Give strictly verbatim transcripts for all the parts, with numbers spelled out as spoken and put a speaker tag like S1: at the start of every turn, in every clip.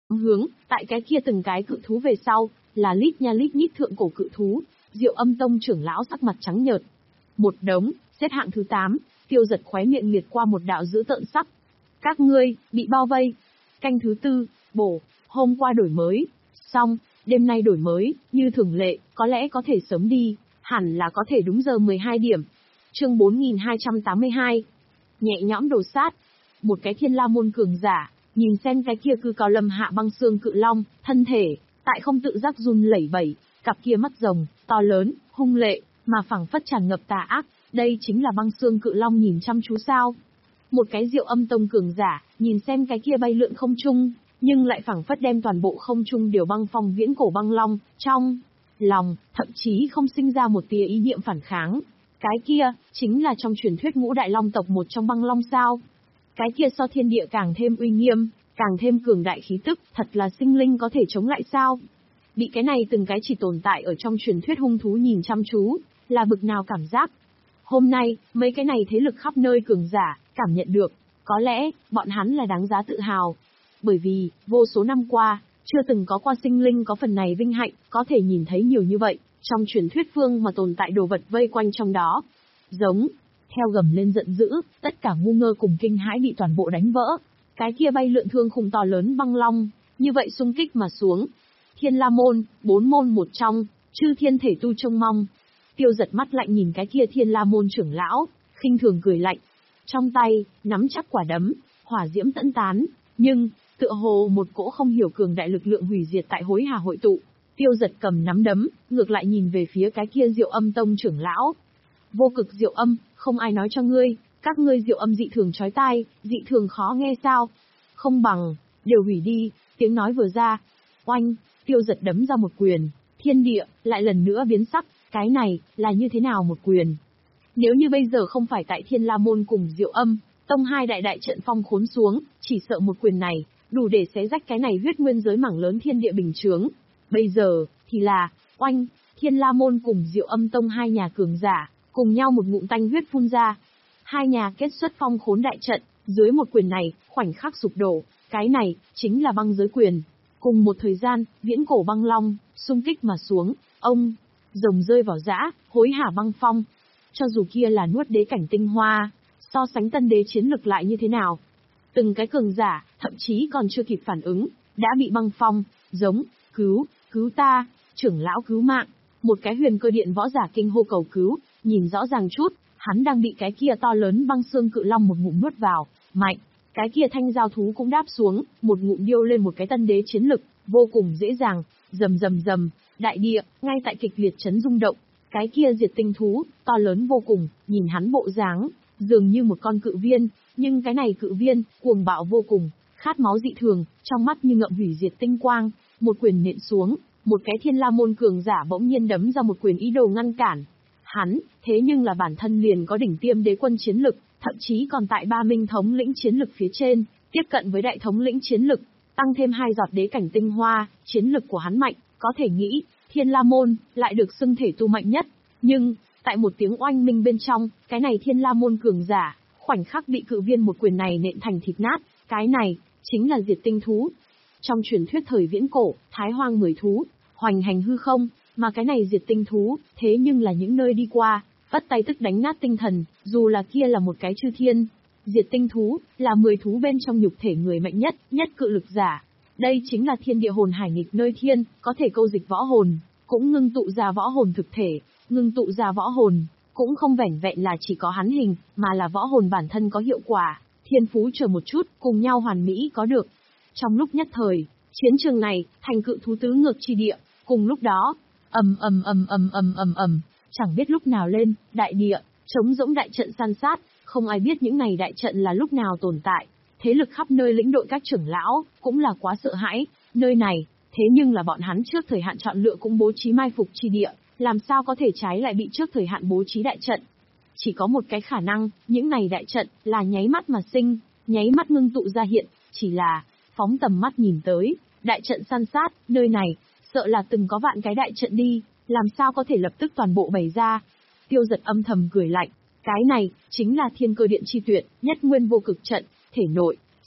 S1: hướng, tại cái kia từng cái cự thú về sau, là lít nha lít nhít thượng cổ cự thú, Diệu Âm Tông trưởng lão sắc mặt trắng nhợt. Một đống, xếp hạng thứ tám, Tiêu Giật khóe miệng liệt qua một đạo dữ tợn sắc. Các ngươi, bị bao vây. Canh thứ tư, bổ, hôm qua đổi mới. Xong, đêm nay đổi mới, như thường lệ, có lẽ có thể sớm đi, hẳn là có thể đúng giờ mười hai điểm. Chương bốn nghìn hai trăm tám mươi hai. Nhẹ nhõm đồ sát. Một cái Thiên La môn cường giả, nhìn xem cái kia cư cao lâm hạ băng xương cự long, thân thể, tại không tự giác run lẩy bẩy, cặp kia mắt rồng, to lớn, hung lệ, mà phảng phất tràn ngập tà ác, đây chính là băng xương cự long nhìn chăm chú sao. Một cái Diệu Âm Tông cường giả, nhìn xem cái kia bay lượn không trung, nhưng lại phảng phất đem toàn bộ không trung đều băng phong viễn cổ băng long, trong lòng, thậm chí không sinh ra một tia ý niệm phản kháng. Cái kia, chính là trong truyền thuyết ngũ đại long tộc một trong băng long sao. Cái kia so thiên địa càng thêm uy nghiêm, càng thêm cường đại khí tức, thật là sinh linh có thể chống lại sao. Bị cái này từng cái chỉ tồn tại ở trong truyền thuyết hung thú nhìn chăm chú, là bực nào cảm giác. Hôm nay, mấy cái này thế lực khắp nơi cường giả, cảm nhận được, có lẽ, bọn hắn là đáng giá tự hào. Bởi vì, vô số năm qua, chưa từng có qua sinh linh có phần này vinh hạnh, có thể nhìn thấy nhiều như vậy, trong truyền thuyết phương mà tồn tại đồ vật vây quanh trong đó. Giống, theo gầm lên giận dữ, tất cả ngu ngơ cùng kinh hãi bị toàn bộ đánh vỡ. Cái kia bay lượn thương khủng to lớn băng long, như vậy xung kích mà xuống. Thiên La môn, bốn môn một trong, chư thiên thể tu trông mong. Tiêu Giật mắt lạnh nhìn cái kia Thiên La môn trưởng lão, khinh thường cười lạnh. Trong tay, nắm chắc quả đấm, hỏa diễm tẫn tán, nhưng, tựa hồ một cỗ không hiểu cường đại lực lượng hủy diệt tại hối hà hội tụ. Tiêu Giật cầm nắm đấm, ngược lại nhìn về phía cái kia Diệu Âm Tông trưởng lão. Vô cực diệu âm, không ai nói cho ngươi, các ngươi diệu âm dị thường chói tai, dị thường khó nghe sao? Không bằng, đều hủy đi, tiếng nói vừa ra. Oanh, Tiêu Giật đấm ra một quyền, thiên địa, lại lần nữa biến sắc, cái này, là như thế nào một quyền? Nếu như bây giờ không phải tại Thiên La môn cùng Diệu Âm Tông hai đại đại trận phong khốn xuống, chỉ sợ một quyền này, đủ để xé rách cái này huyết nguyên giới mảng lớn thiên địa bình chướng. Bây giờ, thì là, oanh, Thiên La môn cùng Diệu Âm Tông hai nhà cường giả, cùng nhau một ngụm tanh huyết phun ra. Hai nhà kết xuất phong khốn đại trận, dưới một quyền này, khoảnh khắc sụp đổ, cái này, chính là băng giới quyền. Cùng một thời gian, viễn cổ băng long, xung kích mà xuống, ông, rồng rơi vào dã, hối hả băng phong. Cho dù kia là nuốt đế cảnh tinh hoa, so sánh tân đế chiến lực lại như thế nào? Từng cái cường giả, thậm chí còn chưa kịp phản ứng, đã bị băng phong, giống, cứu, cứu ta, trưởng lão cứu mạng. Một cái huyền cơ điện võ giả kinh hô cầu cứu, nhìn rõ ràng chút, hắn đang bị cái kia to lớn băng xương cự long một ngụm nuốt vào, mạnh. Cái kia thanh giao thú cũng đáp xuống, một ngụm điêu lên một cái tân đế chiến lực, vô cùng dễ dàng, rầm rầm rầm, đại địa, ngay tại kịch liệt chấn rung động. Cái kia diệt tinh thú, to lớn vô cùng, nhìn hắn bộ dáng, dường như một con cự viên, nhưng cái này cự viên, cuồng bạo vô cùng, khát máu dị thường, trong mắt như ngậm hủy diệt tinh quang, một quyền nện xuống, một cái Thiên La môn cường giả bỗng nhiên đấm ra một quyền ý đồ ngăn cản. Hắn, thế nhưng là bản thân liền có đỉnh tiêm đế quân chiến lực, thậm chí còn tại ba minh thống lĩnh chiến lực phía trên, tiếp cận với đại thống lĩnh chiến lực, tăng thêm hai giọt đế cảnh tinh hoa, chiến lực của hắn mạnh, có thể nghĩ, Thiên La môn lại được xưng thể tu mạnh nhất, nhưng tại một tiếng oanh minh bên trong, cái này Thiên La môn cường giả, khoảnh khắc bị cự viên một quyền này nện thành thịt nát, cái này chính là diệt tinh thú. Trong truyền thuyết thời viễn cổ, Thái Hoang mười thú, hoành hành hư không, mà cái này diệt tinh thú, thế nhưng là những nơi đi qua, vắt tay tức đánh nát tinh thần, dù là kia là một cái chư thiên. Diệt tinh thú, là mười thú bên trong nhục thể người mạnh nhất, nhất cự lực giả. Đây chính là thiên địa hồn hải nghịch nơi thiên, có thể câu dịch võ hồn, cũng ngưng tụ ra võ hồn thực thể, ngưng tụ ra võ hồn, cũng không vẻn vẹn là chỉ có hắn hình, mà là võ hồn bản thân có hiệu quả, thiên phú chờ một chút, cùng nhau hoàn mỹ có được. Trong lúc nhất thời, chiến trường này, thành cự thú tứ ngược chi địa, cùng lúc đó, ầm ầm ầm ầm ầm ầm ầm, chẳng biết lúc nào lên, đại địa, trống rỗng đại trận san sát, không ai biết những này đại trận là lúc nào tồn tại. Thế lực khắp nơi lĩnh đội các trưởng lão, cũng là quá sợ hãi, nơi này, thế nhưng là bọn hắn trước thời hạn chọn lựa cũng bố trí mai phục chi địa, làm sao có thể trái lại bị trước thời hạn bố trí đại trận. Chỉ có một cái khả năng, những này đại trận, là nháy mắt mà sinh, nháy mắt ngưng tụ ra hiện, chỉ là, phóng tầm mắt nhìn tới, đại trận san sát, nơi này, sợ là từng có vạn cái đại trận đi, làm sao có thể lập tức toàn bộ bày ra. Tiêu Giật âm thầm cười lạnh, cái này, chính là thiên cơ điện chi tuyệt, nhất nguyên vô cực trận, thể nội,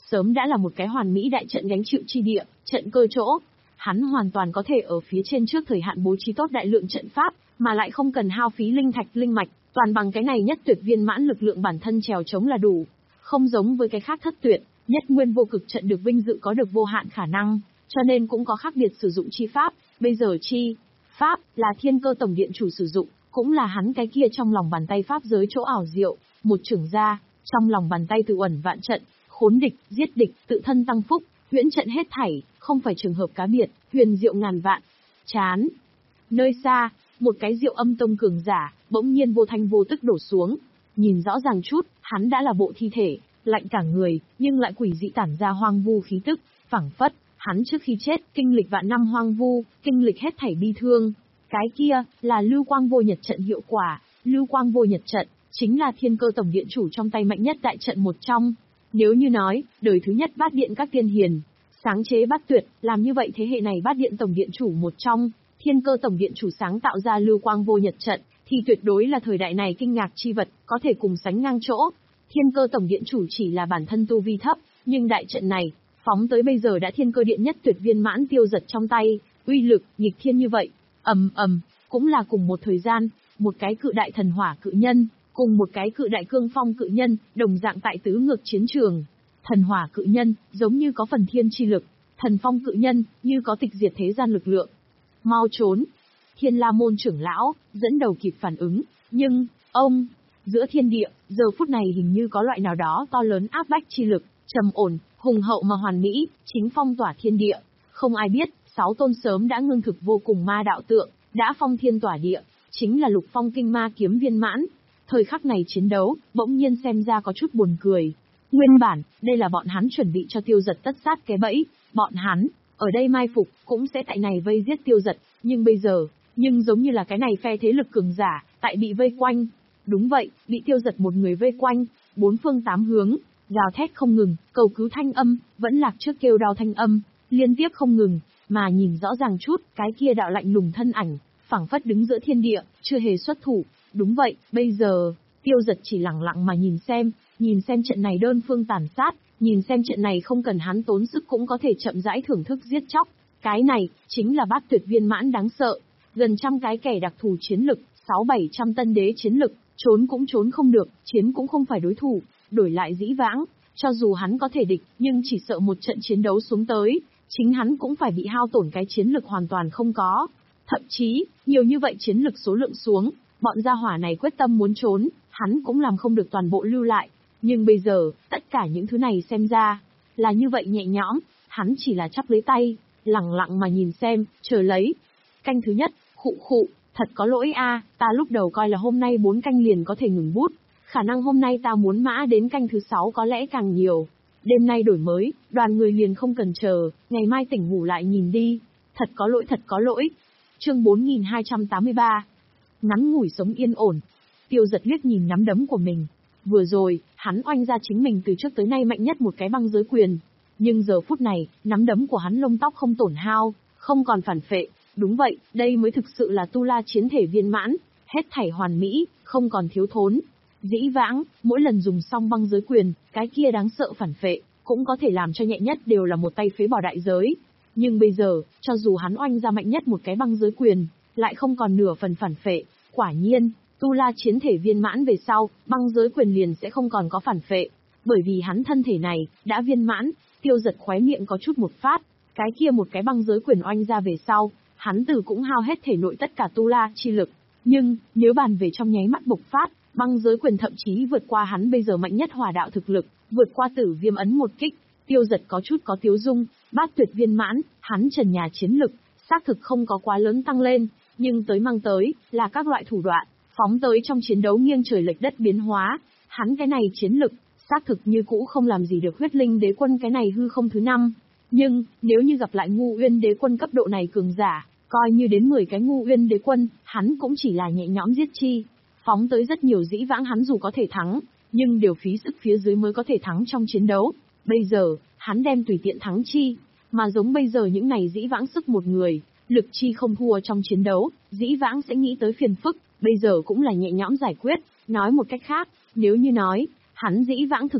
S1: sớm đã là một cái hoàn mỹ đại trận gánh chịu chi địa, trận cơ chỗ. Hắn hoàn toàn có thể ở phía trên trước thời hạn bố trí tốt đại lượng trận pháp, mà lại không cần hao phí linh thạch linh mạch, toàn bằng cái này nhất tuyệt viên mãn lực lượng bản thân trèo chống là đủ. Không giống với cái khác thất tuyệt, nhất nguyên vô cực trận được vinh dự có được vô hạn khả năng, cho nên cũng có khác biệt sử dụng chi pháp, bây giờ chi pháp là Thiên Cơ Tổng Điện chủ sử dụng, cũng là hắn cái kia trong lòng bàn tay pháp giới chỗ ảo diệu, một trưởng gia, trong lòng bàn tay tự ẩn vạn trận, khốn địch, giết địch, tự thân tăng phúc, huyễn trận hết thảy, không phải trường hợp cá biệt, huyền diệu ngàn vạn. Chán. Nơi xa, một cái Diệu Âm Tông cường giả, bỗng nhiên vô thanh vô tức đổ xuống. Nhìn rõ ràng chút, hắn đã là bộ thi thể, lạnh cả người, nhưng lại quỷ dị tản ra hoang vu khí tức, phảng phất, hắn trước khi chết, kinh lịch vạn năm hoang vu, kinh lịch hết thảy bi thương. Cái kia, là Lưu Quang Vô Nhật trận hiệu quả, Lưu Quang Vô Nhật trận, chính là Thiên Cơ Tổng Điện chủ trong tay mạnh nhất đại trận một trong. Nếu như nói, đời thứ nhất bát điện các tiên hiền, sáng chế bát tuyệt, làm như vậy thế hệ này bát điện tổng điện chủ một trong, Thiên Cơ Tổng Điện chủ sáng tạo ra Lưu Quang Vô Nhật trận, thì tuyệt đối là thời đại này kinh ngạc chi vật, có thể cùng sánh ngang chỗ. Thiên Cơ Tổng Điện chủ chỉ là bản thân tu vi thấp, nhưng đại trận này, phóng tới bây giờ đã Thiên Cơ Điện nhất tuyệt viên mãn tiêu giật trong tay, uy lực, nghịch thiên như vậy. Ầm ầm, cũng là cùng một thời gian, một cái cự đại thần hỏa cự nhân, cùng một cái cự đại cương phong cự nhân, đồng dạng tại tứ ngược chiến trường. Thần hỏa cự nhân, giống như có phần thiên chi lực, thần phong cự nhân, như có tịch diệt thế gian lực lượng. Mau trốn! Thiên La Môn trưởng lão, dẫn đầu kịp phản ứng, nhưng, ông, giữa thiên địa, giờ phút này hình như có loại nào đó to lớn áp bách chi lực, trầm ổn, hùng hậu mà hoàn mỹ, chính phong tỏa thiên địa. Không ai biết, sáu tôn sớm đã ngưng thực vô cùng ma đạo tượng, đã phong thiên tỏa địa, chính là lục phong kinh ma kiếm viên mãn. Thời khắc này chiến đấu, bỗng nhiên xem ra có chút buồn cười. Nguyên bản, đây là bọn hắn chuẩn bị cho tiêu giật tất sát cái bẫy, bọn hắn, ở đây mai phục, cũng sẽ tại này vây giết tiêu giật, nhưng bây giờ, nhưng giống như là cái này phe thế lực cường giả, tại bị vây quanh. Đúng vậy, bị tiêu giật một người vây quanh, bốn phương tám hướng, gào thét không ngừng, cầu cứu thanh âm, vẫn lạc trước kêu đau thanh âm, liên tiếp không ngừng, mà nhìn rõ ràng chút, cái kia đạo lạnh lùng thân ảnh, phảng phất đứng giữa thiên địa, chưa hề xuất thủ. Đúng vậy, bây giờ, tiêu giật chỉ lặng lặng mà nhìn xem, nhìn xem trận này đơn phương tàn sát, nhìn xem trận này không cần hắn tốn sức cũng có thể chậm rãi thưởng thức giết chóc. Cái này, chính là bát tuyệt viên mãn đáng sợ. Gần trăm cái kẻ đặc thù chiến lực, sáu bảy trăm tân đế chiến lực, trốn cũng trốn không được, chiến cũng không phải đối thủ, đổi lại dĩ vãng, cho dù hắn có thể địch, nhưng chỉ sợ một trận chiến đấu xuống tới, chính hắn cũng phải bị hao tổn cái chiến lực hoàn toàn không có. Thậm chí, nhiều như vậy chiến lực số lượng xuống, bọn gia hỏa này quyết tâm muốn trốn, hắn cũng làm không được toàn bộ lưu lại. Nhưng bây giờ, tất cả những thứ này xem ra, là như vậy nhẹ nhõm, hắn chỉ là chắp lấy tay, lặng lặng mà nhìn xem, chờ lấy. Canh thứ nhất, khụ khụ, thật có lỗi a, ta lúc đầu coi là hôm nay bốn canh liền có thể ngừng bút, khả năng hôm nay ta muốn mã đến canh thứ sáu có lẽ càng nhiều. Đêm nay đổi mới, đoàn người liền không cần chờ, ngày mai tỉnh ngủ lại nhìn đi. Thật có lỗi thật có lỗi. Chương bốn nghìn hai trăm tám mươi ba. Ngắn ngủi sống yên ổn. Tiêu giật liếc nhìn nắm đấm của mình. Vừa rồi, hắn oanh ra chính mình từ trước tới nay mạnh nhất một cái băng giới quyền. Nhưng giờ phút này, nắm đấm của hắn lông tóc không tổn hao, không còn phản phệ. Đúng vậy, đây mới thực sự là tu la chiến thể viên mãn, hết thảy hoàn mỹ, không còn thiếu thốn. Dĩ vãng, mỗi lần dùng xong băng giới quyền, cái kia đáng sợ phản phệ, cũng có thể làm cho nhẹ nhất đều là một tay phế bỏ đại giới. Nhưng bây giờ, cho dù hắn oanh ra mạnh nhất một cái băng giới quyền, lại không còn nửa phần phản phệ. Quả nhiên, tu la chiến thể viên mãn về sau, băng giới quyền liền sẽ không còn có phản phệ. Bởi vì hắn thân thể này, đã viên mãn, tiêu giật khóe miệng có chút một phát, cái kia một cái băng giới quyền oanh ra về sau, hắn từ cũng hao hết thể nội tất cả tu la chi lực. Nhưng, nếu bàn về trong nháy mắt bộc phát, băng giới quyền thậm chí vượt qua hắn bây giờ mạnh nhất hỏa đạo thực lực, vượt qua tử viêm ấn một kích. Tiêu giật có chút có tiếu dung, bát tuyệt viên mãn, hắn trần nhà chiến lực, xác thực không có quá lớn tăng lên, nhưng tới mang tới, là các loại thủ đoạn, phóng tới trong chiến đấu nghiêng trời lệch đất biến hóa. Hắn cái này chiến lực, xác thực như cũ không làm gì được huyết linh đế quân cái này hư không thứ năm. Nhưng, nếu như gặp lại ngu uyên đế quân cấp độ này cường giả, coi như đến mười cái ngu uyên đế quân, hắn cũng chỉ là nhẹ nhõm giết chi. Phóng tới rất nhiều dĩ vãng hắn dù có thể thắng, nhưng đều phí sức phía dưới mới có thể thắng trong chiến đấu. Bây giờ, hắn đem tùy tiện thắng chi, mà giống bây giờ những này dĩ vãng sức một người, lực chi không thua trong chiến đấu, dĩ vãng sẽ nghĩ tới phiền phức, bây giờ cũng là nhẹ nhõm giải quyết. Nói một cách khác, nếu như nói, hắn dĩ vãng thực lực,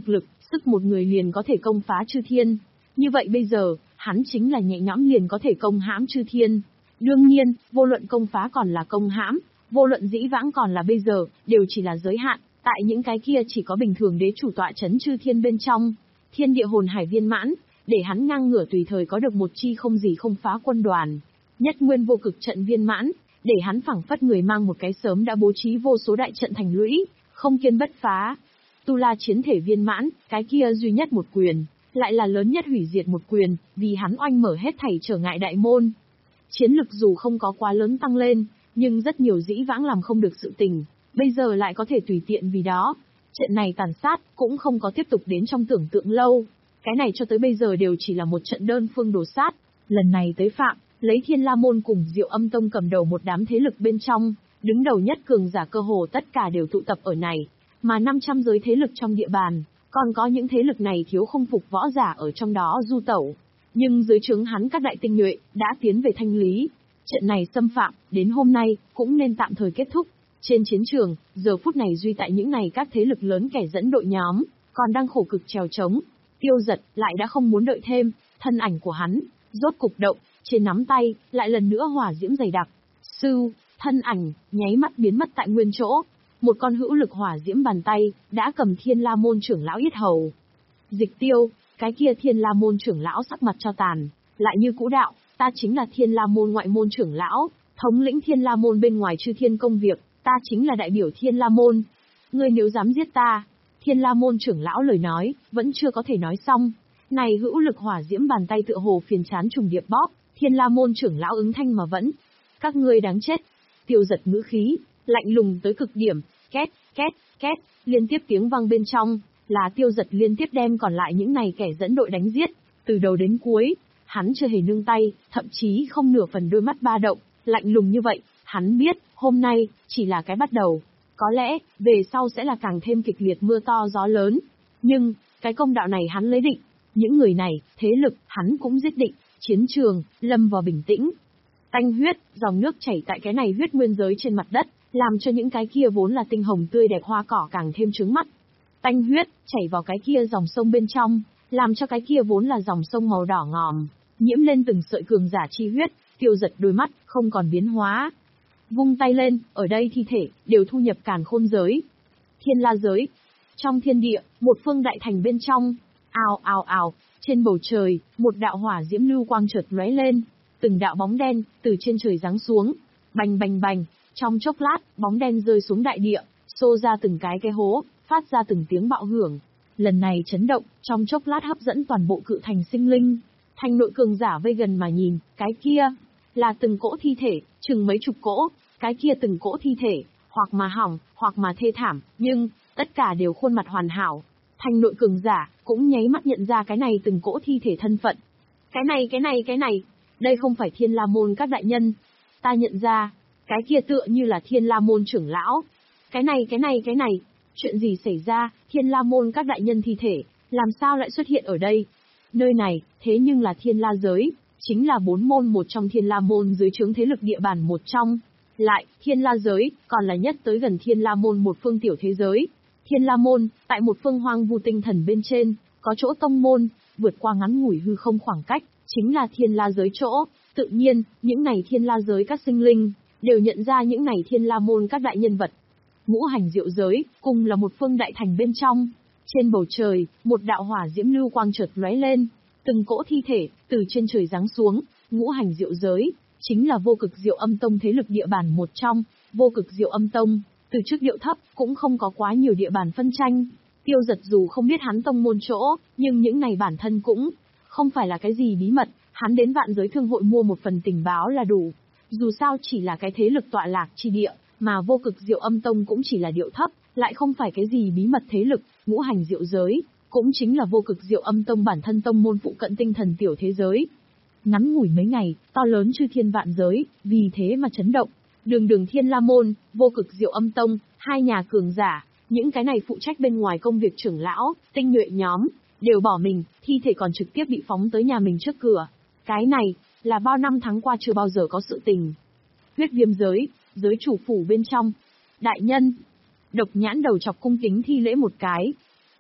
S1: sức một người liền có thể công phá chư thiên. Như vậy bây giờ, hắn chính là nhẹ nhõm liền có thể công hãm chư thiên. Đương nhiên, vô luận công phá còn là công hãm, vô luận dĩ vãng còn là bây giờ, đều chỉ là giới hạn, tại những cái kia chỉ có bình thường đế chủ tọa chấn chư thiên bên trong. Thiên địa hồn hải viên mãn, để hắn ngang ngửa tùy thời có được một chi không gì không phá quân đoàn. Nhất nguyên vô cực trận viên mãn, để hắn phảng phất người mang một cái sớm đã bố trí vô số đại trận thành lũy, không kiên bất phá. Tu La chiến thể viên mãn, cái kia duy nhất một quyền, lại là lớn nhất hủy diệt một quyền, vì hắn oanh mở hết thảy trở ngại đại môn. Chiến lực dù không có quá lớn tăng lên, nhưng rất nhiều dĩ vãng làm không được sự tình, bây giờ lại có thể tùy tiện vì đó. Trận này tàn sát, cũng không có tiếp tục đến trong tưởng tượng lâu. Cái này cho tới bây giờ đều chỉ là một trận đơn phương đổ sát. Lần này tới Phạm, lấy Thiên La Môn cùng Diệu Âm Tông cầm đầu một đám thế lực bên trong, đứng đầu nhất cường giả cơ hồ tất cả đều tụ tập ở này. Mà năm trăm giới thế lực trong địa bàn, còn có những thế lực này thiếu không phục võ giả ở trong đó du tẩu. Nhưng dưới trướng hắn các đại tinh nhuệ, đã tiến về thanh lý. Trận này xâm phạm, đến hôm nay, cũng nên tạm thời kết thúc. Trên chiến trường, giờ phút này duy tại những này các thế lực lớn kẻ dẫn đội nhóm, còn đang khổ cực trèo trống. Tiêu Giật lại đã không muốn đợi thêm, thân ảnh của hắn, rốt cục động, trên nắm tay, lại lần nữa hỏa diễm dày đặc. Sưu, thân ảnh, nháy mắt biến mất tại nguyên chỗ. Một con hữu lực hỏa diễm bàn tay, đã cầm Thiên La Môn trưởng lão yết hầu. Dịch Tiêu, cái kia Thiên La Môn trưởng lão sắc mặt cho tàn, lại như cũ đạo, ta chính là Thiên La Môn ngoại môn trưởng lão, thống lĩnh Thiên La Môn bên ngoài chư thiên công việc, ta chính là đại biểu Thiên La Môn. Ngươi nếu dám giết ta, Thiên La Môn trưởng lão lời nói, vẫn chưa có thể nói xong. Này hữu lực hỏa diễm bàn tay tựa hồ phiền chán trùng điệp bóp, Thiên La Môn trưởng lão ứng thanh mà vẫn. Các ngươi đáng chết. Tiêu Giật ngữ khí, lạnh lùng tới cực điểm, két, két, két, liên tiếp tiếng vang bên trong, là Tiêu Giật liên tiếp đem còn lại những này kẻ dẫn đội đánh giết, từ đầu đến cuối, hắn chưa hề nương tay, thậm chí không nửa phần đôi mắt ba động, lạnh lùng như vậy, hắn biết, hôm nay, chỉ là cái bắt đầu. Có lẽ, về sau sẽ là càng thêm kịch liệt mưa to gió lớn. Nhưng, cái công đạo này hắn lấy định. Những người này, thế lực, hắn cũng giết định. Chiến trường, lâm vào bình tĩnh. Tanh huyết, dòng nước chảy tại cái này huyết nguyên giới trên mặt đất, làm cho những cái kia vốn là tinh hồng tươi đẹp hoa cỏ càng thêm trướng mắt. Tanh huyết, chảy vào cái kia dòng sông bên trong, làm cho cái kia vốn là dòng sông màu đỏ ngòm, nhiễm lên từng sợi cường giả chi huyết. Tiêu Giật đôi mắt, không còn biến hóa. Vung tay lên, ở đây thi thể, đều thu nhập càn khôn giới. Thiên La giới. Trong thiên địa, một phương đại thành bên trong. Ào ào ào, trên bầu trời, một đạo hỏa diễm lưu quang chợt lóe lên. Từng đạo bóng đen, từ trên trời giáng xuống. Bành bành bành, trong chốc lát, bóng đen rơi xuống đại địa, xô ra từng cái cái hố, phát ra từng tiếng bạo hưởng. Lần này chấn động, trong chốc lát hấp dẫn toàn bộ cự thành sinh linh. Thành nội cường giả vây gần mà nhìn, cái kia là từng cỗ thi thể, chừng mấy chục cỗ, cái kia từng cỗ thi thể, hoặc mà hỏng, hoặc mà thê thảm, nhưng, tất cả đều khuôn mặt hoàn hảo. Thành nội cường giả, cũng nháy mắt nhận ra cái này từng cỗ thi thể thân phận. Cái này cái này cái này, đây không phải Thiên La Môn các đại nhân. Ta nhận ra, cái kia tựa như là Thiên La Môn trưởng lão. Cái này cái này cái này, chuyện gì xảy ra, Thiên La Môn các đại nhân thi thể, làm sao lại xuất hiện ở đây? Nơi này, thế nhưng là Thiên La giới, chính là bốn môn một trong Thiên La Môn dưới trướng thế lực địa bàn một trong. Lại, Thiên La giới, còn là nhất tới gần Thiên La Môn một phương tiểu thế giới. Thiên La Môn, tại một phương hoang vu tinh thần bên trên, có chỗ tông môn, vượt qua ngắn ngủi hư không khoảng cách, chính là Thiên La giới chỗ. Tự nhiên, những này Thiên La giới các sinh linh, đều nhận ra những này Thiên La Môn các đại nhân vật. Ngũ hành diệu giới, cùng là một phương đại thành bên trong. Trên bầu trời, một đạo hỏa diễm lưu quang chợt lóe lên, từng cỗ thi thể, từ trên trời giáng xuống. Ngũ hành diệu giới, chính là vô cực diệu âm tông thế lực địa bàn một trong. Vô cực diệu âm tông, từ trước điệu thấp, cũng không có quá nhiều địa bàn phân tranh. Tiêu Giật dù không biết hắn tông môn chỗ, nhưng những này bản thân cũng không phải là cái gì bí mật, hắn đến vạn giới thương hội mua một phần tình báo là đủ. Dù sao chỉ là cái thế lực tọa lạc chi địa, mà vô cực diệu âm tông cũng chỉ là điệu thấp, lại không phải cái gì bí mật thế lực. Ngũ hành diệu giới, cũng chính là vô cực diệu âm tông bản thân tông môn phụ cận tinh thần tiểu thế giới. Ngắn ngủi mấy ngày, to lớn chư thiên vạn giới, vì thế mà chấn động. Đường đường Thiên La Môn, vô cực diệu âm tông, hai nhà cường giả, những cái này phụ trách bên ngoài công việc trưởng lão, tinh nhuệ nhóm, đều bỏ mình, thi thể còn trực tiếp bị phóng tới nhà mình trước cửa. Cái này, là bao năm tháng qua chưa bao giờ có sự tình. Huyết viêm giới, giới chủ phủ bên trong. Đại nhân, Độc Nhãn đầu chọc cung kính thi lễ một cái. Ừm,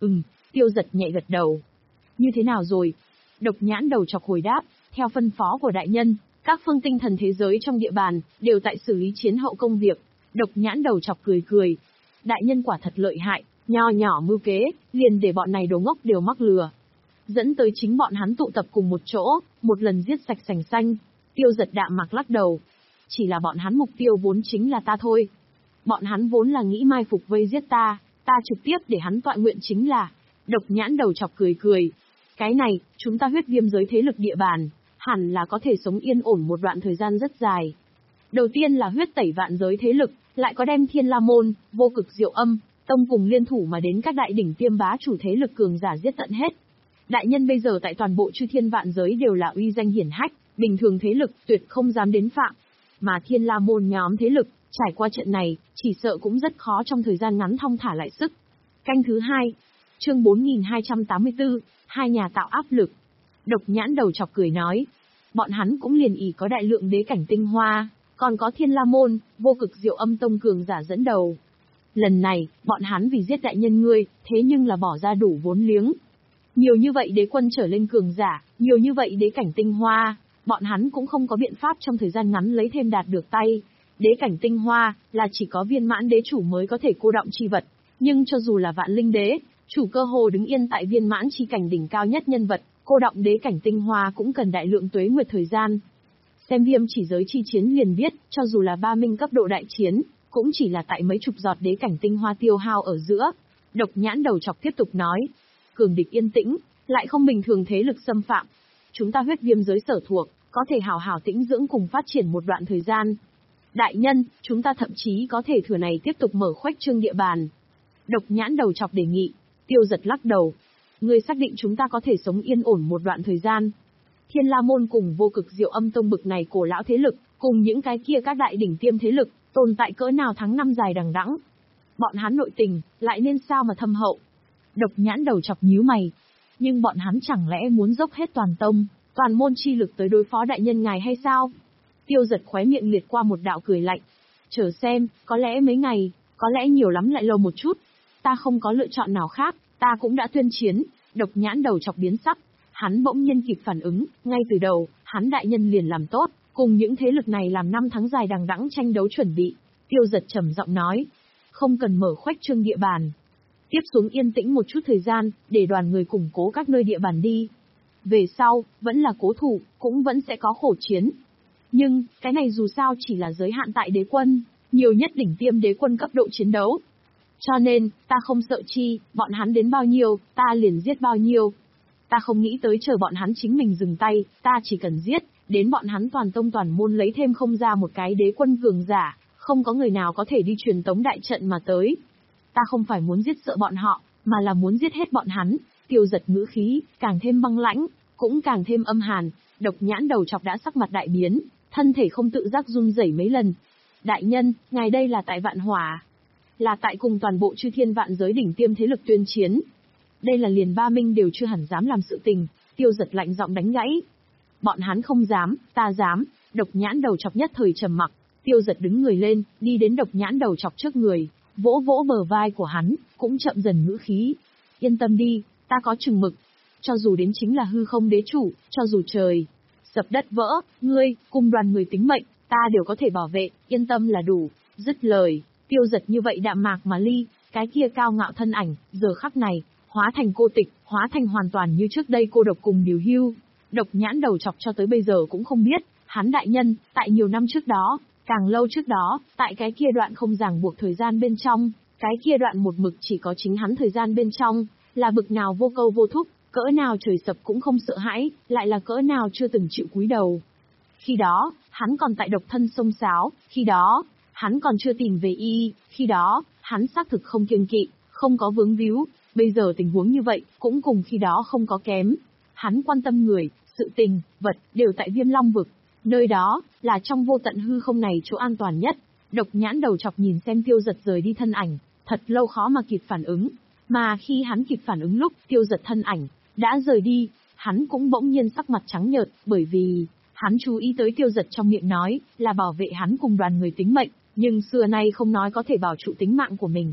S1: Tiêu Giật nhẹ gật đầu. Như thế nào rồi? Độc Nhãn Đầu Chọc hồi đáp, theo phân phó của đại nhân, các phương tinh thần thế giới trong địa bàn, đều tại xử lý chiến hậu công việc. Độc Nhãn Đầu Chọc cười cười. Đại nhân quả thật lợi hại, nho nhỏ mưu kế, liền để bọn này đồ ngốc đều mắc lừa. Dẫn tới chính bọn hắn tụ tập cùng một chỗ, một lần giết sạch sành xanh. Tiêu Giật đạm mạc lắc đầu. Chỉ là bọn hắn mục tiêu vốn chính là ta thôi. Bọn hắn vốn là nghĩ mai phục vây giết ta, ta trực tiếp để hắn tọa nguyện chính là. Độc Nhãn Đầu Chọc cười cười. Cái này, chúng ta huyết viêm giới thế lực địa bàn, hẳn là có thể sống yên ổn một đoạn thời gian rất dài. Đầu tiên là huyết tẩy vạn giới thế lực, lại có đem Thiên La Môn, Vô Cực Diệu Âm Tông cùng liên thủ mà đến các đại đỉnh tiêm bá chủ thế lực cường giả giết tận hết. Đại nhân bây giờ tại toàn bộ chư thiên vạn giới đều là uy danh hiển hách, bình thường thế lực tuyệt không dám đến phạm. Mà Thiên La Môn nhóm thế lực, trải qua trận này, chỉ sợ cũng rất khó trong thời gian ngắn thong thả lại sức. Canh thứ hai, chương bốn nghìn hai trăm tám mươi tư, hai nhà tạo áp lực. Độc Nhãn Đầu Chọc cười nói, bọn hắn cũng liền ỷ có đại lượng đế cảnh tinh hoa, còn có Thiên La Môn, Vô Cực Diệu Âm Tông cường giả dẫn đầu. Lần này, bọn hắn vì giết đại nhân ngươi, thế nhưng là bỏ ra đủ vốn liếng. Nhiều như vậy đế quân trở lên cường giả, nhiều như vậy đế cảnh tinh hoa, bọn hắn cũng không có biện pháp trong thời gian ngắn lấy thêm đạt được tay. Đế cảnh tinh hoa, là chỉ có viên mãn đế chủ mới có thể cô động chi vật, nhưng cho dù là vạn linh đế, chủ cơ hồ đứng yên tại viên mãn chi cảnh đỉnh cao nhất nhân vật, cô động đế cảnh tinh hoa cũng cần đại lượng tuế nguyệt thời gian. Xem viêm chỉ giới chi chiến liền biết, cho dù là ba minh cấp độ đại chiến, cũng chỉ là tại mấy chục giọt đế cảnh tinh hoa tiêu hao ở giữa. Độc Nhãn Đầu Chọc tiếp tục nói, cường địch yên tĩnh, lại không bình thường thế lực xâm phạm. Chúng ta huyết viêm giới sở thuộc, có thể hào hào tĩnh dưỡng cùng phát triển một đoạn thời gian. Đại nhân, chúng ta thậm chí có thể thừa này tiếp tục mở khoách trương địa bàn. Độc Nhãn Đầu Chọc đề nghị. Tiêu Giật lắc đầu. Ngươi xác định chúng ta có thể sống yên ổn một đoạn thời gian. Thiên La Môn cùng Vô Cực Diệu Âm Tông bực này cổ lão thế lực, cùng những cái kia các đại đỉnh tiêm thế lực, tồn tại cỡ nào tháng năm dài đằng đẵng. Bọn hắn nội tình, lại nên sao mà thâm hậu. Độc Nhãn Đầu Chọc nhíu mày. Nhưng bọn hắn chẳng lẽ muốn dốc hết toàn tông, toàn môn chi lực tới đối phó đại nhân ngài hay sao? Tiêu Giật khóe miệng liệt qua một đạo cười lạnh. Chờ xem, có lẽ mấy ngày, có lẽ nhiều lắm lại lâu một chút. Ta không có lựa chọn nào khác, ta cũng đã tuyên chiến. Độc Nhãn Đầu Chọc biến sắc. Hắn bỗng nhiên kịp phản ứng, ngay từ đầu, hắn đại nhân liền làm tốt, cùng những thế lực này làm năm tháng dài đằng đẵng tranh đấu chuẩn bị. Tiêu Giật trầm giọng nói, không cần mở khoách trương địa bàn. Tiếp xuống yên tĩnh một chút thời gian, để đoàn người củng cố các nơi địa bàn đi. Về sau, vẫn là cố thủ, cũng vẫn sẽ có khổ chiến. Nhưng, cái này dù sao chỉ là giới hạn tại đế quân, nhiều nhất đỉnh tiêm đế quân cấp độ chiến đấu. Cho nên, ta không sợ chi, bọn hắn đến bao nhiêu, ta liền giết bao nhiêu. Ta không nghĩ tới chờ bọn hắn chính mình dừng tay, ta chỉ cần giết, đến bọn hắn toàn tông toàn môn lấy thêm không ra một cái đế quân cường giả, không có người nào có thể đi truyền tống đại trận mà tới. Ta không phải muốn giết sợ bọn họ, mà là muốn giết hết bọn hắn. Tiêu Giật ngữ khí, càng thêm băng lãnh, cũng càng thêm âm hàn. Độc Nhãn Đầu Chọc đã sắc mặt đại biến, thân thể không tự giác run rẩy mấy lần. Đại nhân, ngài đây là tại Vạn Hỏa, là tại cùng toàn bộ chư thiên vạn giới đỉnh tiêm thế lực tuyên chiến. Đây là liền ba minh đều chưa hẳn dám làm sự tình. Tiêu Giật lạnh giọng đánh gãy. Bọn hắn không dám, ta dám. Độc Nhãn Đầu Chọc nhất thời trầm mặc. Tiêu Giật đứng người lên, đi đến Độc Nhãn Đầu Chọc trước người, vỗ vỗ bờ vai của hắn, cũng chậm dần ngữ khí. Yên tâm đi, ta có chừng mực. Cho dù đến chính là hư không đế chủ, cho dù trời sập đất vỡ, ngươi, cùng đoàn người tính mệnh, ta đều có thể bảo vệ, yên tâm là đủ. Dứt lời, Tiêu Giật như vậy đạm mạc mà ly, cái kia cao ngạo thân ảnh, giờ khắc này, hóa thành cô tịch, hóa thành hoàn toàn như trước đây cô độc cùng điều hưu. Độc Nhãn Đầu Chọc cho tới bây giờ cũng không biết, hắn đại nhân, tại nhiều năm trước đó, càng lâu trước đó, tại cái kia đoạn không ràng buộc thời gian bên trong, cái kia đoạn một mực chỉ có chính hắn thời gian bên trong, là bực nào vô câu vô thúc, cỡ nào trời sập cũng không sợ hãi, lại là cỡ nào chưa từng chịu cúi đầu. Khi đó, hắn còn tại độc thân sông sáo, khi đó, hắn còn chưa tìm về y, khi đó, hắn xác thực không kiêng kỵ, không có vướng víu, bây giờ tình huống như vậy, cũng cùng khi đó không có kém. Hắn quan tâm người, sự tình, vật, đều tại Viêm Long vực. Nơi đó, là trong vô tận hư không này chỗ an toàn nhất. Độc Nhãn Đầu Chọc nhìn xem Tiêu Giật rời đi thân ảnh, thật lâu khó mà kịp phản ứng. Mà khi hắn kịp phản ứng lúc Tiêu Giật thân ảnh đã rời đi, hắn cũng bỗng nhiên sắc mặt trắng nhợt, bởi vì hắn chú ý tới Tiêu Giật trong miệng nói là bảo vệ hắn cùng đoàn người tính mệnh, nhưng xưa nay không nói có thể bảo trụ tính mạng của mình.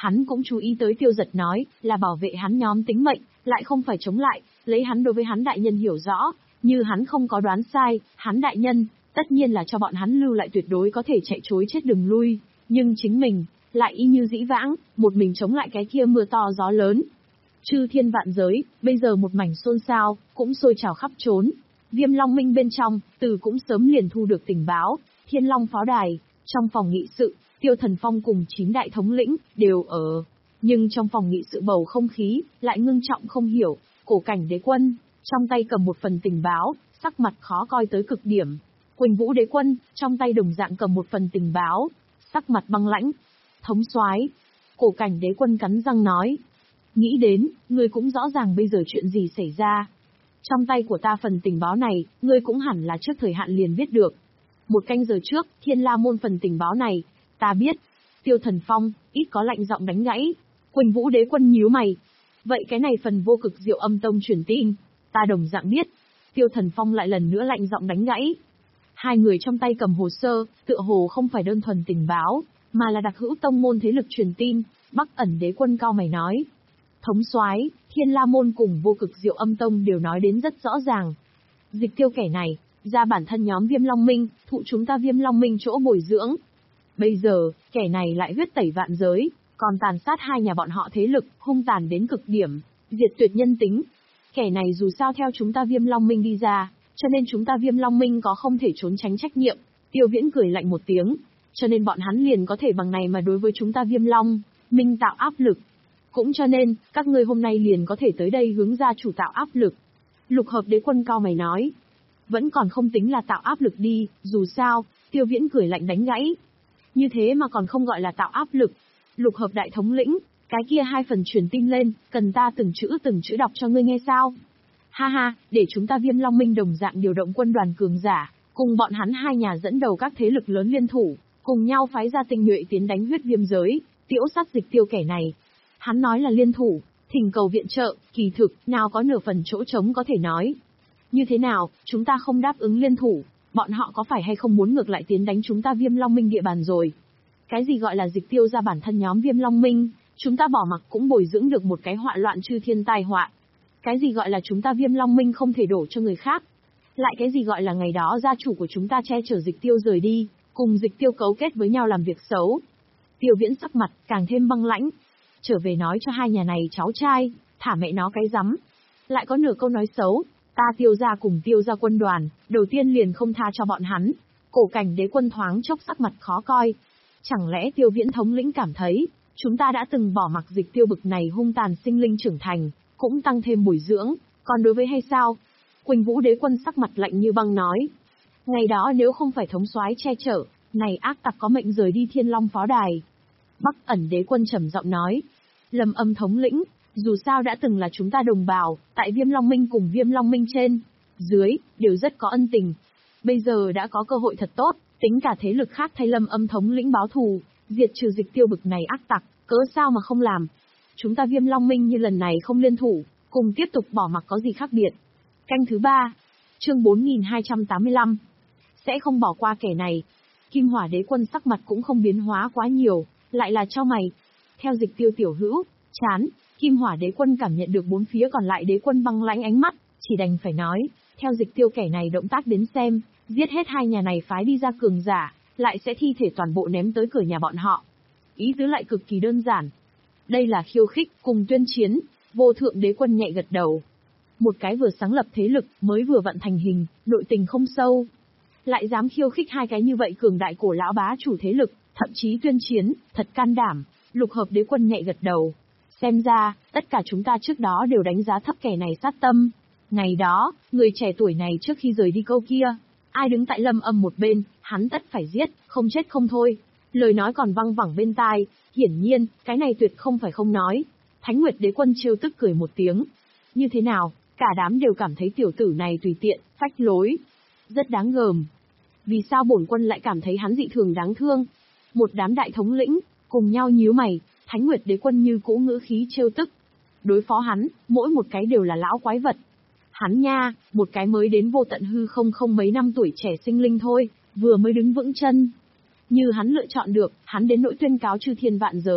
S1: Hắn cũng chú ý tới Tiêu Giật nói, là bảo vệ hắn nhóm tính mệnh, lại không phải chống lại, lấy hắn đối với hắn đại nhân hiểu rõ, như hắn không có đoán sai, hắn đại nhân, tất nhiên là cho bọn hắn lưu lại tuyệt đối có thể chạy trối chết đừng lui, nhưng chính mình, lại y như dĩ vãng, một mình chống lại cái kia mưa to gió lớn. Chư thiên vạn giới, bây giờ một mảnh xôn xao, cũng sôi trào khắp trốn. Viêm Long Minh bên trong, Từ cũng sớm liền thu được tình báo, Thiên Long pháo đài, trong phòng nghị sự, Tiêu Thần Phong cùng chín đại thống lĩnh, đều ở. Nhưng trong phòng nghị sự bầu không khí, lại ngưng trọng không hiểu, Cổ Cảnh Đế Quân, trong tay cầm một phần tình báo, sắc mặt khó coi tới cực điểm. Quỳnh Vũ Đế Quân, trong tay đồng dạng cầm một phần tình báo, sắc mặt băng lãnh. Thống soái, Cổ Cảnh Đế Quân cắn răng nói. Nghĩ đến, ngươi cũng rõ ràng bây giờ chuyện gì xảy ra. Trong tay của ta phần tình báo này, ngươi cũng hẳn là trước thời hạn liền biết được. Một canh giờ trước, Thiên La Môn phần tình báo này, ta biết. Tiêu Thần Phong, ít có lạnh giọng đánh gãy. Quỳnh Vũ Đế Quân nhíu mày. Vậy cái này phần vô cực Diệu Âm Tông truyền tin, ta đồng dạng biết. Tiêu Thần Phong lại lần nữa lạnh giọng đánh gãy. Hai người trong tay cầm hồ sơ, tựa hồ không phải đơn thuần tình báo, mà là đặc hữu tông môn thế lực truyền tin. Bắc Ẩn Đế Quân cao mày nói. Thống soái, Thiên La Môn cùng vô cực Diệu Âm Tông đều nói đến rất rõ ràng. Dịch Tiêu kẻ này, ra bản thân nhóm Viêm Long Minh, thụ chúng ta Viêm Long Minh chỗ bồi dưỡng. Bây giờ, kẻ này lại huyết tẩy vạn giới, còn tàn sát hai nhà bọn họ thế lực, hung tàn đến cực điểm, diệt tuyệt nhân tính. Kẻ này dù sao theo chúng ta Viêm Long Minh đi ra, cho nên chúng ta Viêm Long Minh có không thể trốn tránh trách nhiệm. Tiêu Viễn cười lạnh một tiếng, cho nên bọn hắn liền có thể bằng này mà đối với chúng ta Viêm Long Minh tạo áp lực. Cũng cho nên, các ngươi hôm nay liền có thể tới đây hướng gia chủ tạo áp lực. Lục Hợp Đế Quân cao mày nói. Vẫn còn không tính là tạo áp lực đi, dù sao, Tiêu Viễn cười lạnh đánh gãy. Như thế mà còn không gọi là tạo áp lực. Lục Hợp Đại Thống lĩnh, cái kia hai phần truyền tin lên, cần ta từng chữ từng chữ đọc cho ngươi nghe sao? Ha ha, để chúng ta Viêm Long Minh đồng dạng điều động quân đoàn cường giả, cùng bọn hắn hai nhà dẫn đầu các thế lực lớn liên thủ, cùng nhau phái ra tinh nhuệ tiến đánh huyết viêm giới, tiễu sát Dịch Tiêu kẻ này. Hắn nói là liên thủ, thỉnh cầu viện trợ, kỳ thực, nào có nửa phần chỗ trống có thể nói. Như thế nào, chúng ta không đáp ứng liên thủ, bọn họ có phải hay không muốn ngược lại tiến đánh chúng ta Viêm Long Minh địa bàn rồi? Cái gì gọi là Dịch Tiêu ra bản thân nhóm Viêm Long Minh, chúng ta bỏ mặc cũng bồi dưỡng được một cái họa loạn chư thiên tai họa. Cái gì gọi là chúng ta Viêm Long Minh không thể đổ cho người khác? Lại cái gì gọi là ngày đó gia chủ của chúng ta che chở Dịch Tiêu rời đi, cùng Dịch Tiêu cấu kết với nhau làm việc xấu? Tiêu Viễn sắc mặt càng thêm băng lãnh. Trở về nói cho hai nhà này cháu trai, thả mẹ nó cái rắm. Lại có nửa câu nói xấu, ta Tiêu gia cùng Tiêu gia quân đoàn, đầu tiên liền không tha cho bọn hắn. Cổ Cảnh Đế Quân thoáng chốc sắc mặt khó coi. Chẳng lẽ Tiêu Viễn thống lĩnh cảm thấy, chúng ta đã từng bỏ mặc Dịch Tiêu bực này hung tàn sinh linh trưởng thành, cũng tăng thêm bồi dưỡng, còn đối với hay sao? Quỳnh Vũ Đế Quân sắc mặt lạnh như băng nói. Ngày đó nếu không phải thống soái che chở, này ác tặc có mệnh rời đi Thiên Long pháo đài. Bắc Ẩn Đế Quân trầm giọng nói. Lâm Âm thống lĩnh, dù sao đã từng là chúng ta đồng bào, tại Viêm Long Minh cùng Viêm Long Minh trên, dưới, đều rất có ân tình. Bây giờ đã có cơ hội thật tốt, tính cả thế lực khác thay Lâm Âm thống lĩnh báo thù, diệt trừ Dịch Tiêu bực này ác tặc, cớ sao mà không làm. Chúng ta Viêm Long Minh như lần này không liên thủ, cùng tiếp tục bỏ mặc có gì khác biệt. Canh thứ ba, chương bốn nghìn hai trăm tám mươi lăm. Sẽ không bỏ qua kẻ này. Kim Hỏa Đế Quân sắc mặt cũng không biến hóa quá nhiều, lại là cho mày. Theo Dịch Tiêu tiểu hữu, chán, Kim Hỏa Đế Quân cảm nhận được bốn phía còn lại đế quân băng lãnh ánh mắt, chỉ đành phải nói, theo Dịch Tiêu kẻ này động tác đến xem, giết hết hai nhà này phái đi ra cường giả, lại sẽ thi thể toàn bộ ném tới cửa nhà bọn họ. Ý tứ lại cực kỳ đơn giản. Đây là khiêu khích, cùng tuyên chiến. Vô Thượng Đế Quân nhẹ gật đầu. Một cái vừa sáng lập thế lực, mới vừa vận thành hình, nội tình không sâu, lại dám khiêu khích hai cái như vậy cường đại cổ lão bá chủ thế lực, thậm chí tuyên chiến, thật can đảm. Lục Hợp Đế Quân nhẹ gật đầu. Xem ra, tất cả chúng ta trước đó đều đánh giá thấp kẻ này sát tâm. Ngày đó, người trẻ tuổi này trước khi rời đi câu kia, ai đứng tại Lâm Âm một bên, hắn tất phải giết, không chết không thôi. Lời nói còn văng vẳng bên tai, hiển nhiên, cái này tuyệt không phải không nói. Thánh Nguyệt Đế Quân trêu tức cười một tiếng. Như thế nào, cả đám đều cảm thấy tiểu tử này tùy tiện, phách lối, rất đáng gờm. Vì sao bổn quân lại cảm thấy hắn dị thường đáng thương? Một đám đại thống lĩnh, cùng nhau nhíu mày, Thánh Nguyệt Đế Quân như cũ ngữ khí trêu tức. Đối phó hắn, mỗi một cái đều là lão quái vật. Hắn nha, một cái mới đến vô tận hư không không mấy năm tuổi trẻ sinh linh thôi, vừa mới đứng vững chân. Như hắn lựa chọn được, hắn đến nỗi tuyên cáo chư thiên vạn giới,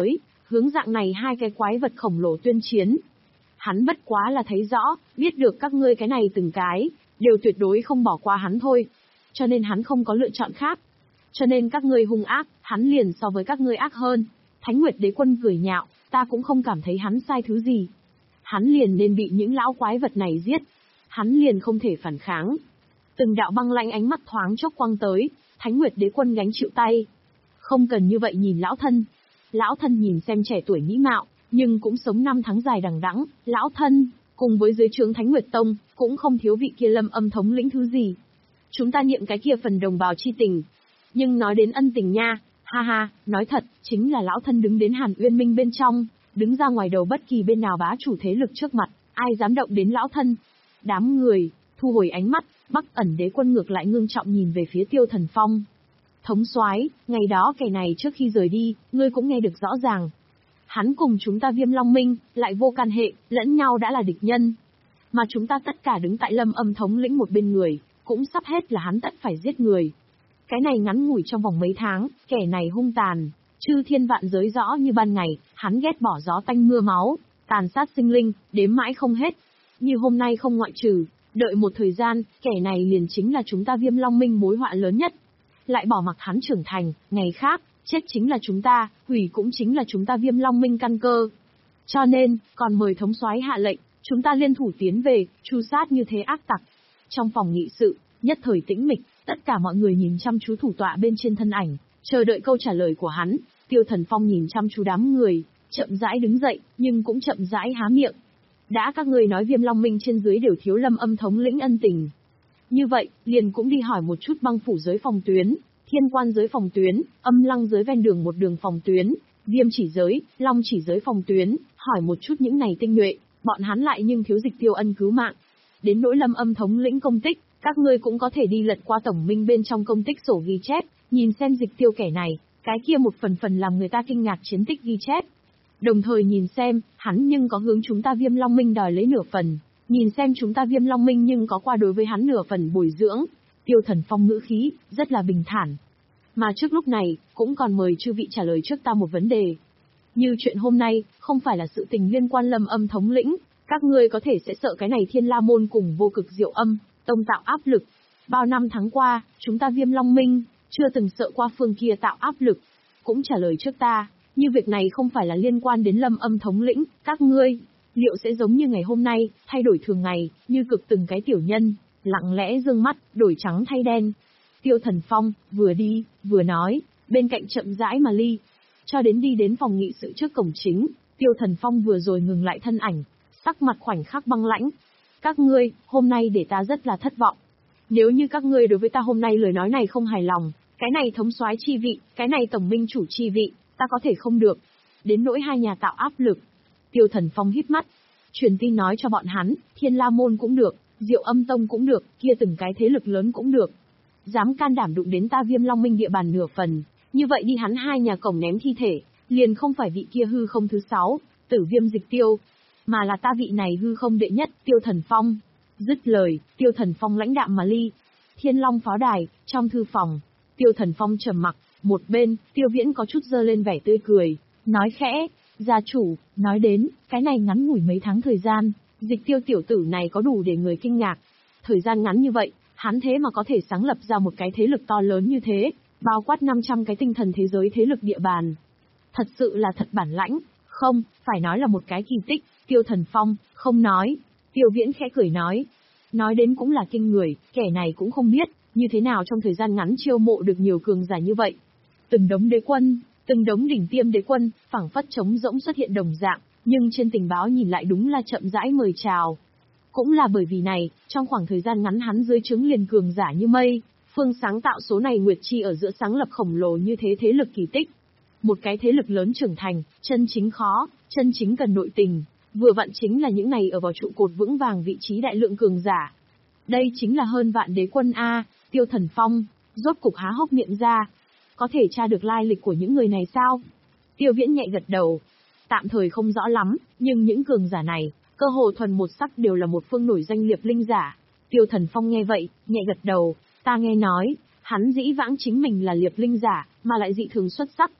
S1: hướng dạng này hai cái quái vật khổng lồ tuyên chiến. Hắn bất quá là thấy rõ, biết được các ngươi cái này từng cái, đều tuyệt đối không bỏ qua hắn thôi. Cho nên hắn không có lựa chọn khác. Cho nên các ngươi hung ác, hắn liền so với các ngươi ác hơn. Thánh Nguyệt Đế Quân cười nhạo, ta cũng không cảm thấy hắn sai thứ gì. Hắn liền nên bị những lão quái vật này giết. Hắn liền không thể phản kháng. Từng đạo băng lãnh ánh mắt thoáng chốc quăng tới, Thánh Nguyệt Đế Quân gánh chịu tay. Không cần như vậy nhìn lão thân. Lão thân nhìn xem trẻ tuổi mỹ mạo, nhưng cũng sống năm tháng dài đằng đẵng, lão thân, cùng với dưới trướng Thánh Nguyệt Tông, cũng không thiếu vị kia Lâm Âm thống lĩnh thứ gì. Chúng ta niệm cái kia phần đồng bào chi tình. Nhưng nói đến ân tình nha, ha ha, nói thật, chính là lão thân đứng đến Hàn Uyên Minh bên trong, đứng ra ngoài đầu bất kỳ bên nào bá chủ thế lực trước mặt, ai dám động đến lão thân. Đám người, thu hồi ánh mắt, Bắc Ẩn Đế Quân ngược lại ngưng trọng nhìn về phía Tiêu Thần Phong. Thống soái, ngày đó kẻ này trước khi rời đi, ngươi cũng nghe được rõ ràng. Hắn cùng chúng ta Viêm Long Minh, lại vô can hệ, lẫn nhau đã là địch nhân. Mà chúng ta tất cả đứng tại Lâm Âm thống lĩnh một bên người, cũng sắp hết là hắn tất phải giết người. Cái này ngắn ngủi trong vòng mấy tháng, kẻ này hung tàn, chư thiên vạn giới rõ như ban ngày, hắn ghét bỏ gió tanh mưa máu, tàn sát sinh linh, đếm mãi không hết. Như hôm nay không ngoại trừ, đợi một thời gian, kẻ này liền chính là chúng ta Viêm Long Minh mối họa lớn nhất. Lại bỏ mặc hắn trưởng thành, ngày khác, chết chính là chúng ta, hủy cũng chính là chúng ta Viêm Long Minh căn cơ. Cho nên, còn mời thống soái hạ lệnh, chúng ta liên thủ tiến về, tru sát như thế ác tặc. Trong phòng nghị sự, nhất thời tĩnh mịch, tất cả mọi người nhìn chăm chú thủ tọa bên trên thân ảnh, chờ đợi câu trả lời của hắn. Tiêu Thần Phong nhìn chăm chú đám người, chậm rãi đứng dậy, nhưng cũng chậm rãi há miệng. Đã các ngươi nói Viêm Long Minh trên dưới đều thiếu Lâm Âm thống lĩnh ân tình. Như vậy, liền cũng đi hỏi một chút băng phủ giới phòng tuyến, thiên quan giới phòng tuyến, âm lăng giới ven đường một đường phòng tuyến, viêm chỉ giới, long chỉ giới phòng tuyến, hỏi một chút những này tinh nhuệ, bọn hắn lại nhưng thiếu Dịch Tiêu ân cứu mạng. Đến nỗi Lâm Âm thống lĩnh công tích, các ngươi cũng có thể đi lật qua tổng minh bên trong công tích sổ ghi chép, nhìn xem Dịch Tiêu kẻ này, cái kia một phần phần làm người ta kinh ngạc chiến tích ghi chép. Đồng thời nhìn xem, hắn nhưng có hướng chúng ta Viêm Long Minh đòi lấy nửa phần, nhìn xem chúng ta Viêm Long Minh nhưng có qua đối với hắn nửa phần bồi dưỡng. Tiêu Thần Phong ngữ khí, rất là bình thản. Mà trước lúc này, cũng còn mời chư vị trả lời trước ta một vấn đề. Như chuyện hôm nay, không phải là sự tình liên quan Lâm Âm thống lĩnh, các ngươi có thể sẽ sợ cái này Thiên La Môn cùng Vô Cực Diệu Âm Tông tạo áp lực. Bao năm tháng qua, chúng ta Viêm Long Minh, chưa từng sợ qua phương kia tạo áp lực. Cũng trả lời trước ta, như việc này không phải là liên quan đến Lâm Âm thống lĩnh, các ngươi, liệu sẽ giống như ngày hôm nay, thay đổi thường ngày, như cực từng cái tiểu nhân, lặng lẽ dương mắt, đổi trắng thay đen. Tiêu Thần Phong, vừa đi, vừa nói, bên cạnh chậm rãi mà ly. Cho đến đi đến phòng nghị sự trước cổng chính, Tiêu Thần Phong vừa rồi ngừng lại thân ảnh, sắc mặt khoảnh khắc băng lãnh. Các ngươi, hôm nay để ta rất là thất vọng. Nếu như các ngươi đối với ta hôm nay lời nói này không hài lòng, cái này thống soái chi vị, cái này tổng minh chủ chi vị, ta có thể không được. Đến nỗi hai nhà tạo áp lực. Tiêu Thần Phong híp mắt, truyền tin nói cho bọn hắn, Thiên La Môn cũng được, Diệu Âm Tông cũng được, kia từng cái thế lực lớn cũng được. Dám can đảm đụng đến ta Viêm Long Minh địa bàn nửa phần, như vậy đi hắn hai nhà cổng ném thi thể, liền không phải vị kia hư không thứ sáu, Tử Viêm Dịch Tiêu, mà là ta vị này hư không đệ nhất, Tiêu Thần Phong. Dứt lời, Tiêu Thần Phong lãnh đạm mà ly. Thiên Long pháo đài, trong thư phòng, Tiêu Thần Phong trầm mặc, một bên, Tiêu Viễn có chút dơ lên vẻ tươi cười, nói khẽ, gia chủ, nói đến, cái này ngắn ngủi mấy tháng thời gian, Dịch Tiêu tiểu tử này có đủ để người kinh ngạc. Thời gian ngắn như vậy, hắn thế mà có thể sáng lập ra một cái thế lực to lớn như thế, bao quát năm trăm cái tinh thần thế giới thế lực địa bàn. Thật sự là thật bản lãnh, không, phải nói là một cái kỳ tích. Tiêu Thần Phong, không nói. Tiêu Viễn khẽ cười nói. Nói đến cũng là kinh người, kẻ này cũng không biết, như thế nào trong thời gian ngắn chiêu mộ được nhiều cường giả như vậy. Từng đống đế quân, từng đống đỉnh tiêm đế quân, phảng phất trống rỗng xuất hiện đồng dạng, nhưng trên tình báo nhìn lại đúng là chậm rãi mời chào. Cũng là bởi vì này, trong khoảng thời gian ngắn hắn dưới trướng liền cường giả như mây, phương sáng tạo số này Nguyệt Chi ở giữa sáng lập khổng lồ như thế thế lực kỳ tích. Một cái thế lực lớn trưởng thành, chân chính khó, chân chính cần nội tình, vừa vặn chính là những này ở vào trụ cột vững vàng vị trí đại lượng cường giả. Đây chính là hơn vạn đế quân A. Tiêu Thần Phong, rốt cục há hốc miệng ra. Có thể tra được lai lịch của những người này sao? Tiêu Viễn nhẹ gật đầu. Tạm thời không rõ lắm, nhưng những cường giả này, cơ hồ thuần một sắc đều là một phương nổi danh liệp linh giả. Tiêu Thần Phong nghe vậy, nhẹ gật đầu, ta nghe nói, hắn dĩ vãng chính mình là liệp linh giả, mà lại dị thường xuất sắc.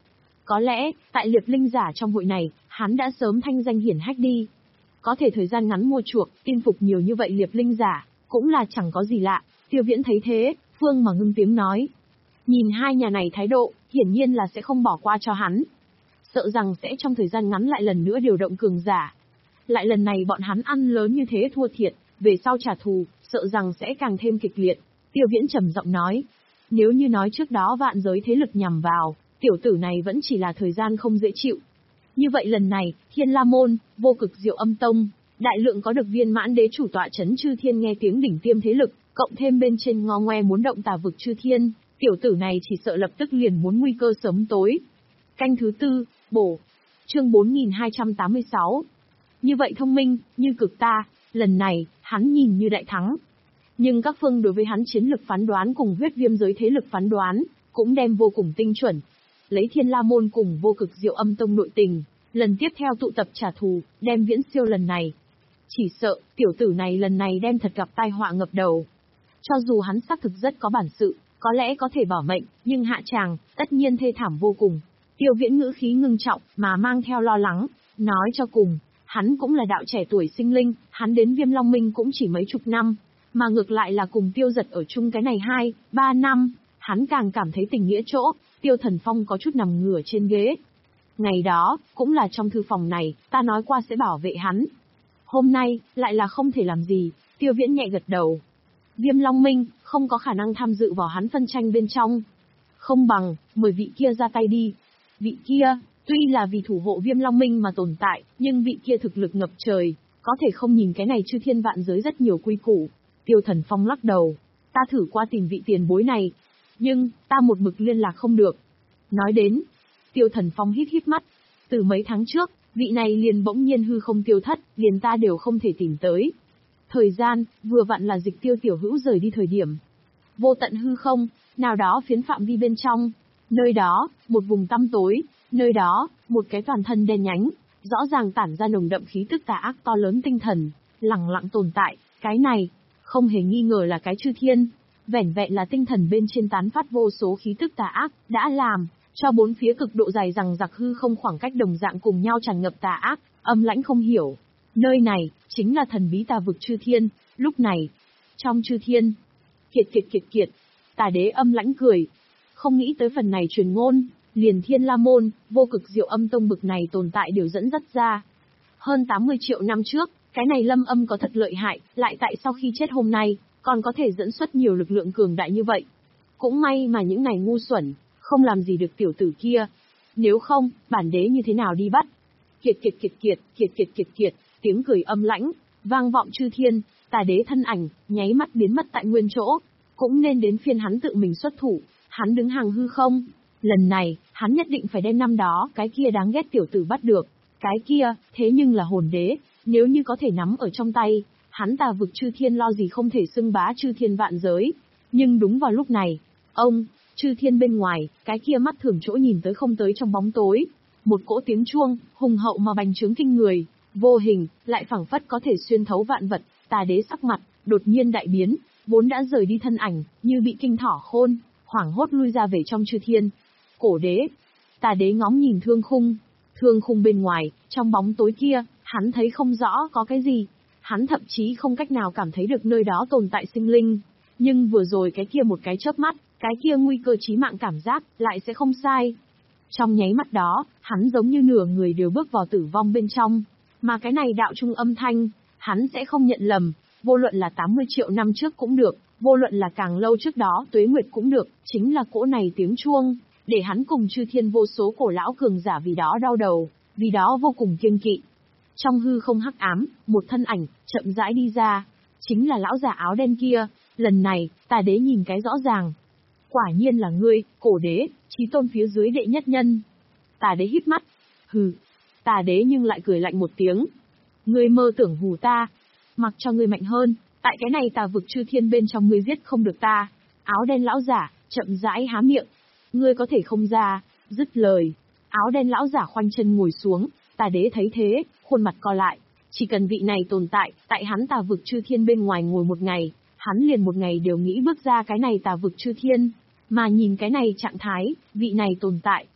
S1: Có lẽ, tại liệp linh giả trong hội này, hắn đã sớm thanh danh hiển hách đi. Có thể thời gian ngắn mua chuộc, tin phục nhiều như vậy liệp linh giả, cũng là chẳng có gì lạ. Tiêu Viễn thấy thế, Phương mà ngưng tiếng nói. Nhìn hai nhà này thái độ, hiển nhiên là sẽ không bỏ qua cho hắn. Sợ rằng sẽ trong thời gian ngắn lại lần nữa điều động cường giả. Lại lần này bọn hắn ăn lớn như thế thua thiệt, về sau trả thù, sợ rằng sẽ càng thêm kịch liệt. Tiêu Viễn trầm giọng nói. Nếu như nói trước đó vạn giới thế lực nhằm vào, tiểu tử này vẫn chỉ là thời gian không dễ chịu. Như vậy lần này, Thiên La Môn, Vô Cực Diệu Âm Tông, đại lượng có được viên mãn đế chủ tọa chấn chư thiên nghe tiếng đỉnh tiêm thế lực, cộng thêm bên trên ngo ngoe muốn động tà vực chư thiên, tiểu tử này chỉ sợ lập tức liền muốn nguy cơ sớm tối. Canh thứ tư, bổ. Chương bốn nghìn hai trăm tám mươi sáu. Như vậy thông minh, như cực ta, lần này, hắn nhìn như đại thắng. Nhưng các phương đối với hắn chiến lực phán đoán cùng huyết viêm giới thế lực phán đoán, cũng đem vô cùng tinh chuẩn. Lấy Thiên La Môn cùng Vô Cực Diệu Âm Tông nội tình, lần tiếp theo tụ tập trả thù, đem viễn siêu lần này. Chỉ sợ, tiểu tử này lần này đem thật gặp tai họa ngập đầu. Cho dù hắn xác thực rất có bản sự, có lẽ có thể bảo mệnh, nhưng hạ tràng, tất nhiên thê thảm vô cùng. Tiêu Viễn ngữ khí ngưng trọng, mà mang theo lo lắng, nói cho cùng, hắn cũng là đạo trẻ tuổi sinh linh, hắn đến Viêm Long Minh cũng chỉ mấy chục năm, mà ngược lại là cùng Tiêu Giật ở chung cái này hai, ba năm, hắn càng cảm thấy tình nghĩa chỗ, Tiêu Thần Phong có chút nằm ngửa trên ghế. Ngày đó, cũng là trong thư phòng này, ta nói qua sẽ bảo vệ hắn. Hôm nay, lại là không thể làm gì, Tiêu Viễn nhẹ gật đầu. Viêm Long Minh, không có khả năng tham dự vào hắn phân tranh bên trong. Không bằng, mời vị kia ra tay đi. Vị kia, tuy là vì thủ hộ Viêm Long Minh mà tồn tại, nhưng vị kia thực lực ngập trời, có thể không nhìn cái này chư thiên vạn giới rất nhiều quy củ. Tiêu Thần Phong lắc đầu. Ta thử qua tìm vị tiền bối này. Nhưng, ta một mực liên lạc không được. Nói đến, Tiêu Thần Phong hít hít mắt. Từ mấy tháng trước, vị này liền bỗng nhiên hư không tiêu thất, liền ta đều không thể tìm tới. Thời gian, vừa vặn là Dịch Tiêu tiểu hữu rời đi thời điểm. Vô tận hư không, nào đó phiến phạm vi bên trong. Nơi đó, một vùng tăm tối, nơi đó, một cái toàn thân đen nhánh, rõ ràng tản ra nồng đậm khí tức tà ác to lớn tinh thần, lẳng lặng tồn tại, cái này, không hề nghi ngờ là cái chư thiên. Vẻn vẹn là tinh thần bên trên tán phát vô số khí tức tà ác, đã làm cho bốn phía cực độ dài rằng giặc hư không khoảng cách đồng dạng cùng nhau tràn ngập tà ác, âm lãnh không hiểu. Nơi này, chính là thần bí tà vực chư thiên, lúc này, trong chư thiên, kiệt kiệt kiệt kiệt, tà đế âm lãnh cười. Không nghĩ tới phần này truyền ngôn, liền Thiên La Môn, Vô Cực Diệu Âm Tông bực này tồn tại đều dẫn dắt ra. Hơn tám mươi triệu năm trước, cái này lâm âm có thật lợi hại, lại tại sau khi chết hôm nay, còn có thể dẫn xuất nhiều lực lượng cường đại như vậy. Cũng may mà những này ngu xuẩn, không làm gì được tiểu tử kia. Nếu không, bản đế như thế nào đi bắt? Kiệt kiệt kiệt kiệt, kiệt kiệt kiệt kiệt, tiếng cười âm lãnh, vang vọng chư thiên, tà đế thân ảnh, nháy mắt biến mất tại nguyên chỗ. Cũng nên đến phiên hắn tự mình xuất thủ, hắn đứng hàng hư không. Lần này, hắn nhất định phải đem năm đó cái kia đáng ghét tiểu tử bắt được. Cái kia, thế nhưng là hồn đế, nếu như có thể nắm ở trong tay, hắn tà vực chư thiên lo gì không thể xưng bá chư thiên vạn giới. Nhưng đúng vào lúc này, ông, chư thiên bên ngoài, cái kia mắt thường chỗ nhìn tới không tới trong bóng tối. Một cỗ tiếng chuông, hùng hậu mà bành trướng kinh người, vô hình, lại phảng phất có thể xuyên thấu vạn vật, tà đế sắc mặt, đột nhiên đại biến, vốn đã rời đi thân ảnh, như bị kinh thỏ khôn, hoảng hốt lui ra về trong chư thiên. Cổ đế, tà đế ngóng nhìn thương khung, thương khung bên ngoài, trong bóng tối kia, hắn thấy không rõ có cái gì, hắn thậm chí không cách nào cảm thấy được nơi đó tồn tại sinh linh. Nhưng vừa rồi cái kia một cái chớp mắt, cái kia nguy cơ chí mạng cảm giác, lại sẽ không sai. Trong nháy mắt đó, hắn giống như nửa người đều bước vào tử vong bên trong. Mà cái này đạo trung âm thanh, hắn sẽ không nhận lầm, vô luận là tám mươi triệu năm trước cũng được, vô luận là càng lâu trước đó tuế nguyệt cũng được, chính là cỗ này tiếng chuông, để hắn cùng chư thiên vô số cổ lão cường giả vì đó đau đầu, vì đó vô cùng kiêng kỵ. Trong hư không hắc ám, một thân ảnh, chậm rãi đi ra, chính là lão già áo đen kia, lần này, tà đế nhìn cái rõ ràng. Quả nhiên là ngươi, cổ đế, chí tôn phía dưới đệ nhất nhân. Tà đế hít mắt, hừ, tà đế nhưng lại cười lạnh một tiếng. Ngươi mơ tưởng hù ta, mặc cho ngươi mạnh hơn, tại cái này tà vực chư thiên bên trong ngươi giết không được ta. Áo đen lão giả, chậm rãi há miệng. Ngươi có thể không ra, dứt lời. Áo đen lão giả khoanh chân ngồi xuống, tà đế thấy thế, khuôn mặt co lại. Chỉ cần vị này tồn tại, tại hắn tà vực chư thiên bên ngoài ngồi một ngày, hắn liền một ngày đều nghĩ bước ra cái này tà vực chư thiên. Mà nhìn cái này trạng thái, vị này tồn tại,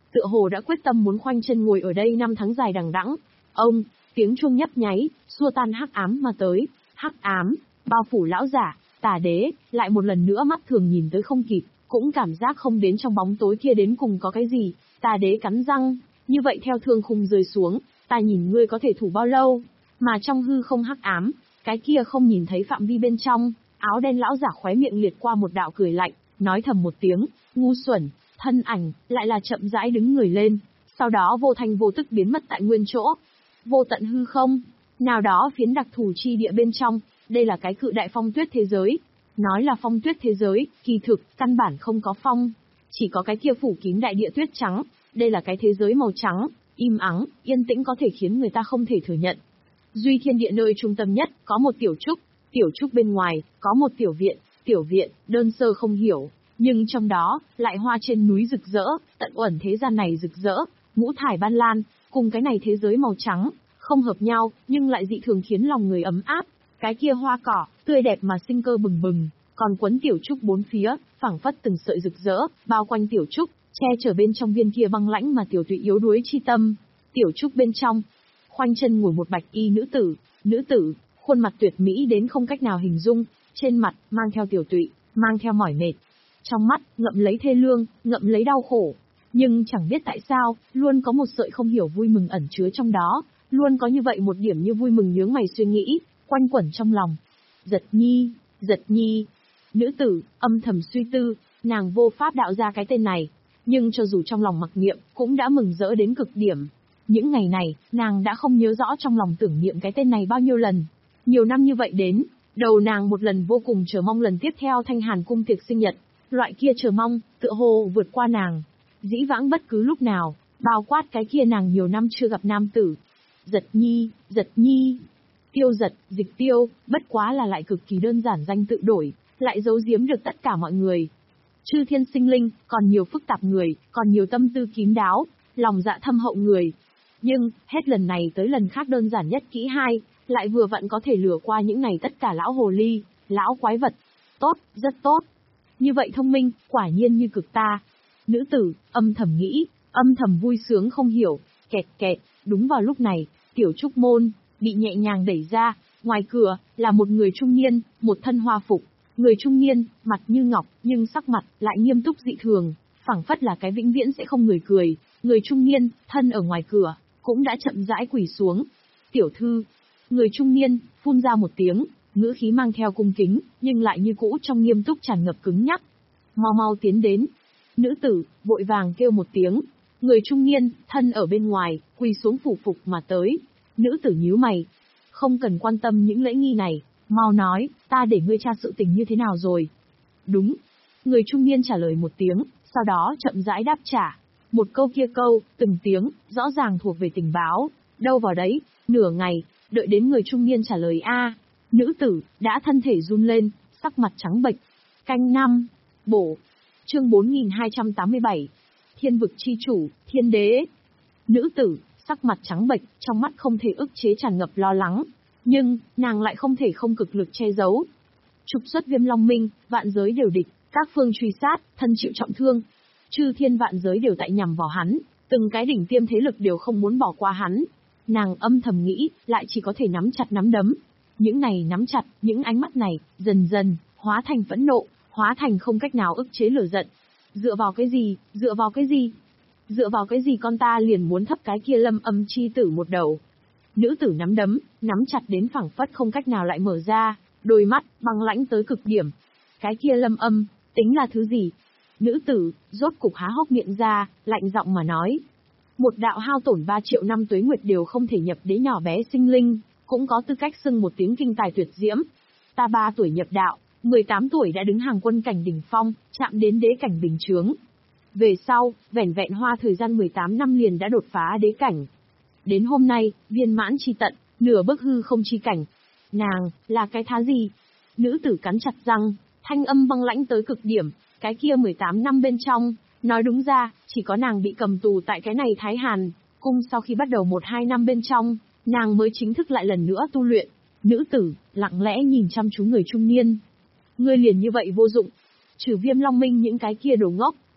S1: tựa hồ đã quyết tâm muốn khoanh chân ngồi ở đây năm tháng dài đằng đẵng. Ông, tiếng chuông nhấp nháy, xua tan hắc ám mà tới, hắc ám, bao phủ lão giả, Tà Đế, lại một lần nữa mắt thường nhìn tới không kịp, cũng cảm giác không đến trong bóng tối kia đến cùng có cái gì. Tà Đế cắn răng, như vậy theo thương khung rơi xuống, ta nhìn ngươi có thể thủ bao lâu, mà trong hư không hắc ám, cái kia không nhìn thấy phạm vi bên trong, áo đen lão giả khóe miệng liệt qua một đạo cười lạnh, nói thầm một tiếng, ngu xuẩn, thân ảnh, lại là chậm rãi đứng người lên, sau đó vô thanh vô tức biến mất tại nguyên chỗ. Vô tận hư không, nào đó phiến đặc thù chi địa bên trong, đây là cái cự đại phong tuyết thế giới. Nói là phong tuyết thế giới, kỳ thực, căn bản không có phong, chỉ có cái kia phủ kín đại địa tuyết trắng, đây là cái thế giới màu trắng, im ắng, yên tĩnh có thể khiến người ta không thể thừa nhận. Duy thiên địa nơi trung tâm nhất, có một tiểu trúc, tiểu trúc bên ngoài, có một tiểu viện, tiểu viện, đơn sơ không hiểu, nhưng trong đó, lại hoa trên núi rực rỡ, tận uẩn thế gian này rực rỡ, ngũ thải ban lan, cùng cái này thế giới màu trắng, không hợp nhau, nhưng lại dị thường khiến lòng người ấm áp. Cái kia hoa cỏ, tươi đẹp mà sinh cơ bừng bừng, còn quấn tiểu trúc bốn phía, phảng phất từng sợi rực rỡ, bao quanh tiểu trúc, che chở bên trong viên kia băng lãnh mà tiểu tụy yếu đuối chi tâm. Tiểu trúc bên trong, khoanh chân ngồi một bạch y nữ tử, nữ tử, khuôn mặt tuyệt mỹ đến không cách nào hình dung, trên mặt, mang theo tiểu tụy, mang theo mỏi mệt. Trong mắt, ngậm lấy thê lương, ngậm lấy đau khổ. Nhưng chẳng biết tại sao, luôn có một sợi không hiểu vui mừng ẩn chứa trong đó, luôn có như vậy một điểm như vui mừng nhướng mày suy nghĩ, quanh quẩn trong lòng. Giật nhi, giật nhi. Nữ tử, âm thầm suy tư, nàng vô pháp đạo ra cái tên này, nhưng cho dù trong lòng mặc niệm, cũng đã mừng rỡ đến cực điểm. Những ngày này, nàng đã không nhớ rõ trong lòng tưởng niệm cái tên này bao nhiêu lần. Nhiều năm như vậy đến, đầu nàng một lần vô cùng chờ mong lần tiếp theo Thanh Hàn cung tiệc sinh nhật, loại kia chờ mong, tựa hồ vượt qua nàng. Dĩ vãng bất cứ lúc nào, bao quát cái kia nàng nhiều năm chưa gặp nam tử. Giật nhi, giật nhi. Tiêu giật, dịch tiêu, bất quá là lại cực kỳ đơn giản danh tự đổi, lại giấu giếm được tất cả mọi người. Chư thiên sinh linh, còn nhiều phức tạp người, còn nhiều tâm tư kín đáo, lòng dạ thâm hậu người. Nhưng, hết lần này tới lần khác đơn giản nhất kỹ hai, lại vừa vặn có thể lừa qua những này tất cả lão hồ ly, lão quái vật. Tốt, rất tốt. Như vậy thông minh, quả nhiên như cực ta. Nữ tử, âm thầm nghĩ, âm thầm vui sướng không hiểu, kẹt kẹt, đúng vào lúc này, tiểu trúc môn, bị nhẹ nhàng đẩy ra, ngoài cửa, là một người trung niên, một thân hoa phục. Người trung niên, mặt như ngọc, nhưng sắc mặt, lại nghiêm túc dị thường, phảng phất là cái vĩnh viễn sẽ không người cười. Người trung niên, thân ở ngoài cửa, cũng đã chậm rãi quỳ xuống. Tiểu thư, người trung niên, phun ra một tiếng, ngữ khí mang theo cung kính, nhưng lại như cũ trong nghiêm túc tràn ngập cứng nhắc. Mau mau tiến đến. Nữ tử, vội vàng kêu một tiếng. Người trung niên, thân ở bên ngoài, quỳ xuống phủ phục mà tới. Nữ tử nhíu mày. Không cần quan tâm những lễ nghi này, mau nói, ta để ngươi tra sự tình như thế nào rồi. Đúng. Người trung niên trả lời một tiếng, sau đó chậm rãi đáp trả. Một câu kia câu, từng tiếng, rõ ràng thuộc về tình báo. Đâu vào đấy, nửa ngày, đợi đến người trung niên trả lời a, nữ tử, đã thân thể run lên, sắc mặt trắng bệch. Canh năm, bổ. Chương bốn nghìn hai trăm tám mươi bảy. Thiên vực chi chủ, thiên đế. Nữ tử, sắc mặt trắng bệch, trong mắt không thể ức chế tràn ngập lo lắng. Nhưng, nàng lại không thể không cực lực che giấu. Trục xuất Viêm Long Minh, vạn giới đều địch, các phương truy sát, thân chịu trọng thương. Chư thiên vạn giới đều tại nhằm vào hắn, từng cái đỉnh tiêm thế lực đều không muốn bỏ qua hắn. Nàng âm thầm nghĩ, lại chỉ có thể nắm chặt nắm đấm. Những này nắm chặt, những ánh mắt này, dần dần, hóa thành phẫn nộ, hóa thành không cách nào ức chế lửa giận. Dựa vào cái gì, dựa vào cái gì? Dựa vào cái gì con ta liền muốn thấp cái kia Lâm Âm chi tử một đầu? Nữ tử nắm đấm, nắm chặt đến phẳng phất không cách nào lại mở ra, đôi mắt, băng lãnh tới cực điểm. Cái kia Lâm Âm, tính là thứ gì? Nữ tử, rốt cục há hốc miệng ra, lạnh giọng mà nói. Một đạo hao tổn ba triệu năm tuế nguyệt đều không thể nhập đế nhỏ bé sinh linh, cũng có tư cách xưng một tiếng kinh tài tuyệt diễm. Ta ba tuổi nhập đạo, mười tám tuổi đã đứng hàng quân cảnh đỉnh phong, chạm đến đế cảnh bình chướng. Về sau, vẻn vẹn hoa thời gian mười tám năm liền đã đột phá đế cảnh. Đến hôm nay, viên mãn chi tận, nửa bước hư không chi cảnh. Nàng, là cái thá gì? Nữ tử cắn chặt răng, thanh âm băng lãnh tới cực điểm, cái kia mười tám năm bên trong, nói đúng ra, chỉ có nàng bị cầm tù tại cái này Thái Hàn cung sau khi bắt đầu một hai năm bên trong, nàng mới chính thức lại lần nữa tu luyện. Nữ tử, lặng lẽ nhìn chăm chú người trung niên. Ngươi liền như vậy vô dụng. Trừ Viêm Long Minh những cái kia đồ ngốc,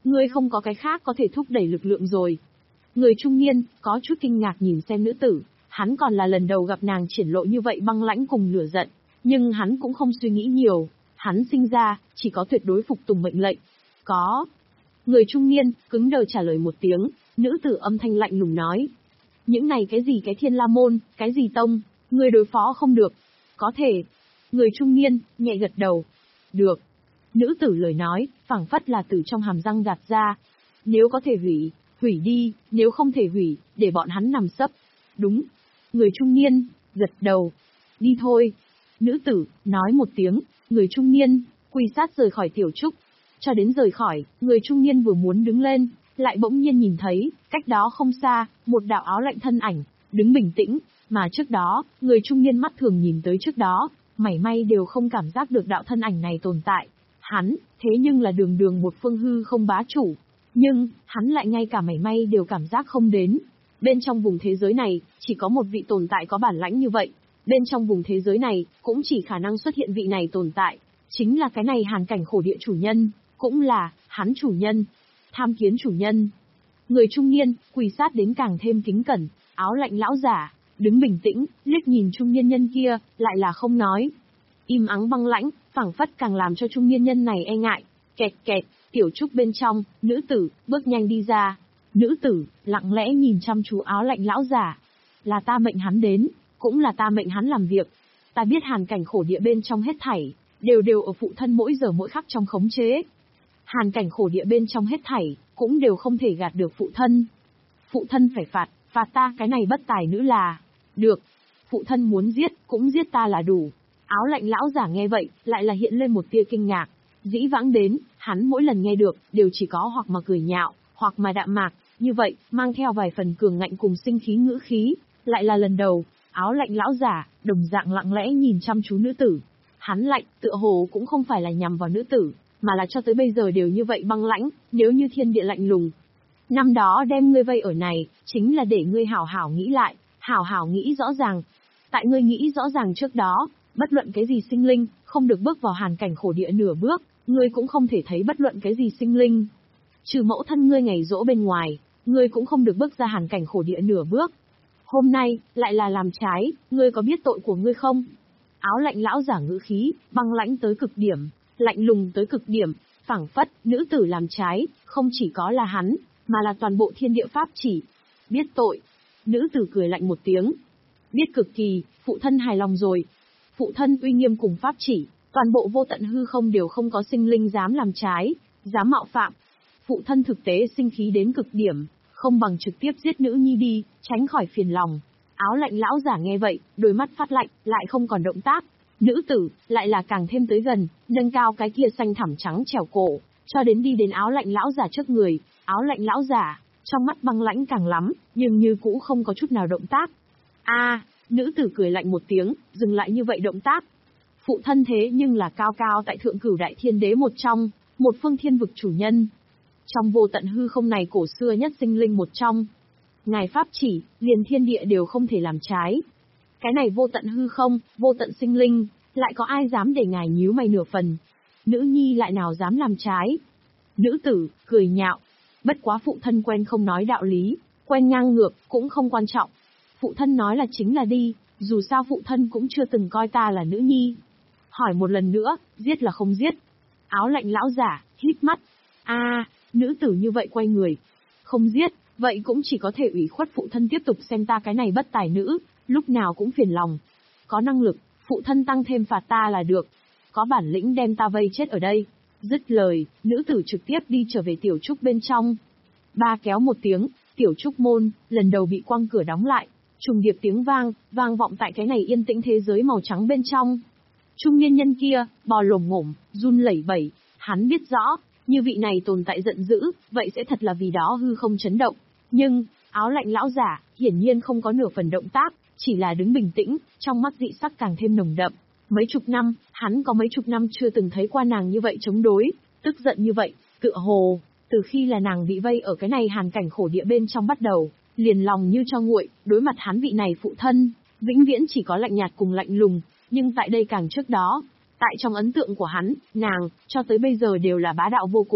S1: ngươi không có cái khác có thể thúc đẩy lực lượng rồi. Người trung niên, có chút kinh ngạc nhìn xem nữ tử, hắn còn là lần đầu gặp nàng triển lộ như vậy băng lãnh cùng lửa giận, nhưng hắn cũng không suy nghĩ nhiều, hắn sinh ra, chỉ có tuyệt đối phục tùng mệnh lệnh. Có. Người trung niên, cứng đờ trả lời một tiếng, nữ tử âm thanh lạnh lùng nói. Những này cái gì cái Thiên La Môn, cái gì tông, người đối phó không được. Có thể. Người trung niên, nhẹ gật đầu. Được. Nữ tử lời nói, phảng phất là từ trong hàm răng gạt ra. Nếu có thể hủy, hủy đi, nếu không thể hủy, để bọn hắn nằm sấp. Đúng. Người trung niên, gật đầu. Đi thôi. Nữ tử, nói một tiếng, người trung niên, quỳ sát rời khỏi tiểu trúc. Cho đến rời khỏi, người trung niên vừa muốn đứng lên, lại bỗng nhiên nhìn thấy, cách đó không xa, một đạo áo lạnh thân ảnh, đứng bình tĩnh, mà trước đó, người trung niên mắt thường nhìn tới trước đó, mảy may đều không cảm giác được đạo thân ảnh này tồn tại. Hắn, thế nhưng là đường đường một phương hư không bá chủ. Nhưng, hắn lại ngay cả mảy may đều cảm giác không đến. Bên trong vùng thế giới này, chỉ có một vị tồn tại có bản lãnh như vậy. Bên trong vùng thế giới này, cũng chỉ khả năng xuất hiện vị này tồn tại. Chính là cái này hàn cảnh khổ địa chủ nhân, cũng là, hắn chủ nhân. Tham kiến chủ nhân. Người trung niên, quỳ sát đến càng thêm kính cẩn, áo lạnh lão giả, đứng bình tĩnh, liếc nhìn trung niên nhân kia, lại là không nói. Im ắng băng lãnh, phảng phất càng làm cho trung niên nhân này e ngại. Kẹt kẹt, tiểu trúc bên trong, nữ tử, bước nhanh đi ra. Nữ tử, lặng lẽ nhìn chăm chú áo lạnh lão giả. Là ta mệnh hắn đến, cũng là ta mệnh hắn làm việc. Ta biết hàn cảnh khổ địa bên trong hết thảy, đều đều ở phụ thân mỗi giờ mỗi khắc trong khống chế. Hàn cảnh khổ địa bên trong hết thảy, cũng đều không thể gạt được phụ thân. Phụ thân phải phạt, phạt ta cái này bất tài nữ là. Được. Phụ thân muốn giết, cũng giết ta là đủ. Áo lạnh lão giả nghe vậy, lại là hiện lên một tia kinh ngạc. Dĩ vãng đến, hắn mỗi lần nghe được, đều chỉ có hoặc mà cười nhạo, hoặc mà đạm mạc, như vậy, mang theo vài phần cường ngạnh cùng sinh khí ngữ khí. Lại là lần đầu, áo lạnh lão giả, đồng dạng lặng lẽ nhìn chăm chú nữ tử. Hắn lạnh, tựa hồ cũng không phải là nhằm vào nữ tử, mà là cho tới bây giờ đều như vậy băng lãnh, nếu như thiên địa lạnh lùng. Năm đó đem ngươi vây ở này, chính là để ngươi hảo hảo nghĩ lại, hảo hảo nghĩ rõ ràng. Tại ngươi nghĩ rõ ràng trước đó, bất luận cái gì sinh linh, không được bước vào hàn cảnh khổ địa nửa bước, ngươi cũng không thể thấy bất luận cái gì sinh linh. Trừ mẫu thân ngươi ngày dỗ bên ngoài, ngươi cũng không được bước ra hàn cảnh khổ địa nửa bước. Hôm nay, lại là làm trái, ngươi có biết tội của ngươi không? Áo lạnh lão giả ngữ khí, băng lãnh tới cực điểm, lạnh lùng tới cực điểm, phảng phất, nữ tử làm trái, không chỉ có là hắn, mà là toàn bộ thiên địa pháp chỉ. Biết tội. Nữ tử cười lạnh một tiếng. Biết cực kỳ, phụ thân hài lòng rồi. Phụ thân uy nghiêm cùng pháp chỉ, toàn bộ vô tận hư không đều không có sinh linh dám làm trái, dám mạo phạm. Phụ thân thực tế sinh khí đến cực điểm, không bằng trực tiếp giết nữ nhi đi, tránh khỏi phiền lòng. Áo lạnh lão giả nghe vậy, đôi mắt phát lạnh, lại không còn động tác. Nữ tử, lại là càng thêm tới gần, nâng cao cái kia xanh thẳm trắng trẻo cổ, cho đến đi đến áo lạnh lão giả trước người. Áo lạnh lão giả, trong mắt băng lãnh càng lắm, nhưng như cũ không có chút nào động tác. A, à, nữ tử cười lạnh một tiếng, dừng lại như vậy động tác. Phụ thân thế nhưng là cao cao tại thượng cửu đại thiên đế một trong, một phương thiên vực chủ nhân. Trong vô tận hư không này cổ xưa nhất sinh linh một trong. Ngài pháp chỉ, liền thiên địa đều không thể làm trái. Cái này vô tận hư không, vô tận sinh linh, lại có ai dám để ngài nhíu mày nửa phần. Nữ nhi lại nào dám làm trái. Nữ tử, cười nhạo. Bất quá phụ thân quen không nói đạo lý, quen ngang ngược, cũng không quan trọng. Phụ thân nói là chính là đi, dù sao phụ thân cũng chưa từng coi ta là nữ nhi. Hỏi một lần nữa, giết là không giết. Áo lạnh lão giả, hít mắt. A, à, nữ tử như vậy quay người. Không giết, vậy cũng chỉ có thể ủy khuất phụ thân tiếp tục xem ta cái này bất tài nữ, lúc nào cũng phiền lòng. Có năng lực, phụ thân tăng thêm phạt ta là được. Có bản lĩnh đem ta vây chết ở đây. Dứt lời, nữ tử trực tiếp đi trở về tiểu trúc bên trong. Ba kéo một tiếng, tiểu trúc môn, lần đầu bị quăng cửa đóng lại. Trùng điệp tiếng vang, vang vọng tại cái này yên tĩnh thế giới màu trắng bên trong. Trung niên nhân kia, bò lồm ngổm, run lẩy bẩy, hắn biết rõ, như vị này tồn tại giận dữ, vậy sẽ thật là vì đó hư không chấn động. Nhưng, áo lạnh lão giả, hiển nhiên không có nửa phần động tác, chỉ là đứng bình tĩnh, trong mắt dị sắc càng thêm nồng đậm. Mấy chục năm, hắn có mấy chục năm chưa từng thấy qua nàng như vậy chống đối, tức giận như vậy, tựa hồ, từ khi là nàng bị vây ở cái này hàn cảnh khổ địa bên trong bắt đầu, liền lòng như cho nguội, đối mặt hắn vị này phụ thân, vĩnh viễn chỉ có lạnh nhạt cùng lạnh lùng, nhưng tại đây càng trước đó, tại trong ấn tượng của hắn, nàng, cho tới bây giờ đều là bá đạo vô cùng,